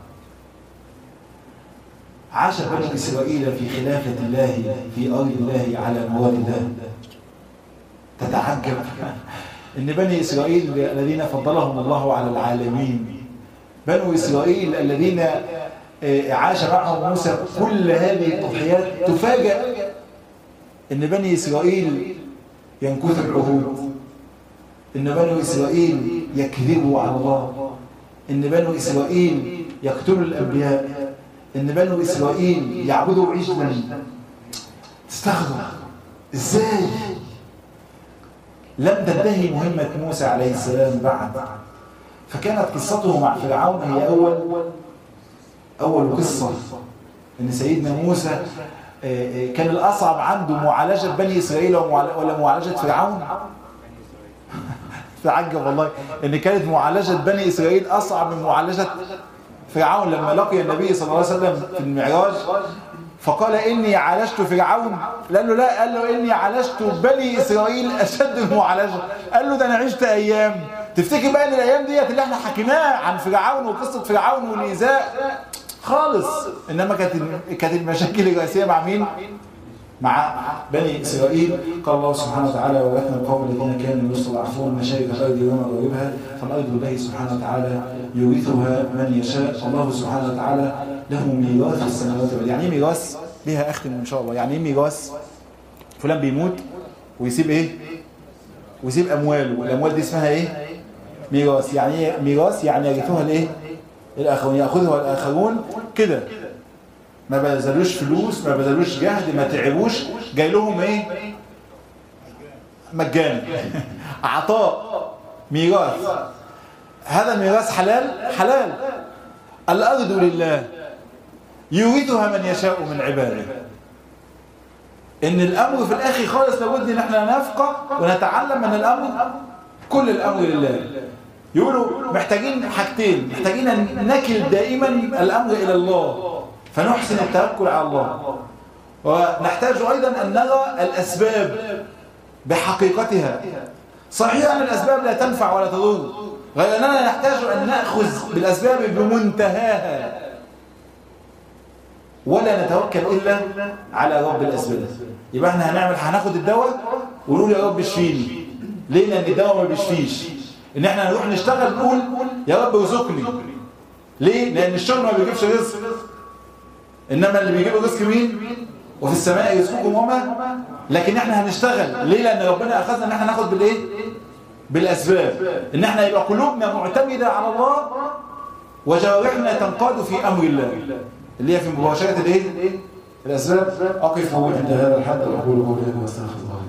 عاش بني إسرائيل في خلافة الله في أرض الله على مراد الله؟ تتعجب إن بني إسرائيل الذين فضلهم الله على العالمين، بنو إسرائيل الذين عاش معهم موسى كل هذه التضحيات، تفاجأ إن بني إسرائيل ينكثوا العهود، إن بنو إسرائيل يكذبوا على الله، إن بنو إسرائيل يقتلوا الأنبياء، إن بنو إسرائيل يعبدوا عجلا. تستغرب إزاي لم تنتهي مهمة موسى عليه السلام بعد. فكانت قصته مع فرعون هي أول قصة. إن سيدنا موسى كان الأصعب عنده معالجة بني إسرائيل ولا معالجة فرعون؟ تعجب والله إن كانت معالجة بني إسرائيل أصعب من معالجة فرعون. لما لقي النبي صلى الله عليه وسلم في المعراج فقال: إني عالجت فرعون. قال له لا، قال له: إني عالجت بني إسرائيل أشد المعالجة. قال له: ده أنا عشت أيام. تفتكر بقى إن الأيام ديت اللي احنا حكيناها عن فرعون وقصة فرعون والإيذاء خالص، إنما كانت المشاكل الرئيسية مع مين؟ مع بني إسرائيل. قال الله سبحانه وتعالى: وورثنا القوم الذين كانوا يستضعفون مشارق الأرض ومغاربها فالأرض لله سبحانه وتعالى يورثها من يشاء. الله سبحانه وتعالى له ميراث في السماوات والأرض. يعني ايه ميراث؟ بها أختم إن شاء الله. يعني ايه ميراث؟ فلان بيموت ويسيب ايه؟ ويسيب أمواله، والأموال دي اسمها ايه؟ ميراث. يعني ايه ميراث؟ يعني يرثوها الايه؟ الآخرون، يأخذها الآخرون كده، ما بذلوش فلوس، ما بذلوش جهد، ما تعبوش، جاي لهم ايه؟ مجانا. عطاء، ميراث. هذا الميراث حلال؟ حلال. الأرض لله يورثها من يشاء من عباده. إن الأمر في الآخر خالص لابد إن احنا نفقه ونتعلم من الأمر، كل الأمر لله. يقولوا محتاجين حاجتين، محتاجين أن نكل دائما الأمر إلى الله فنحسن التوكل على الله، ونحتاج أيضا أن نرى الأسباب بحقيقتها. صحيح أن الأسباب لا تنفع ولا تضر، غير أننا نحتاج أن نأخذ بالأسباب بمنتهاها ولا نتوكل إلا على رب الأسباب. يبقى احنا هناخد الدواء ونقول يا رب اشفيني. ليه؟ لأن الدواء ما بيشفيش. إن احنا نروح نشتغل نقول يا رب ارزقني. ليه؟ لأن الشغل ما بيجيبش رزق، إنما اللي بيجيب الرزق مين؟ وفي السماء يرزقكم وما. لكن احنا هنشتغل ليه؟ لأن ربنا أخذنا إن احنا ناخد بالإيه؟ بالأسباب. إن احنا يبقى قلوبنا معتمدة على الله وجوارحنا تنقاد في أمر الله، اللي هي في مباشرة الإيه؟ الأسباب. أقف عند هذا الحد وأقول قولي واستغفر الله.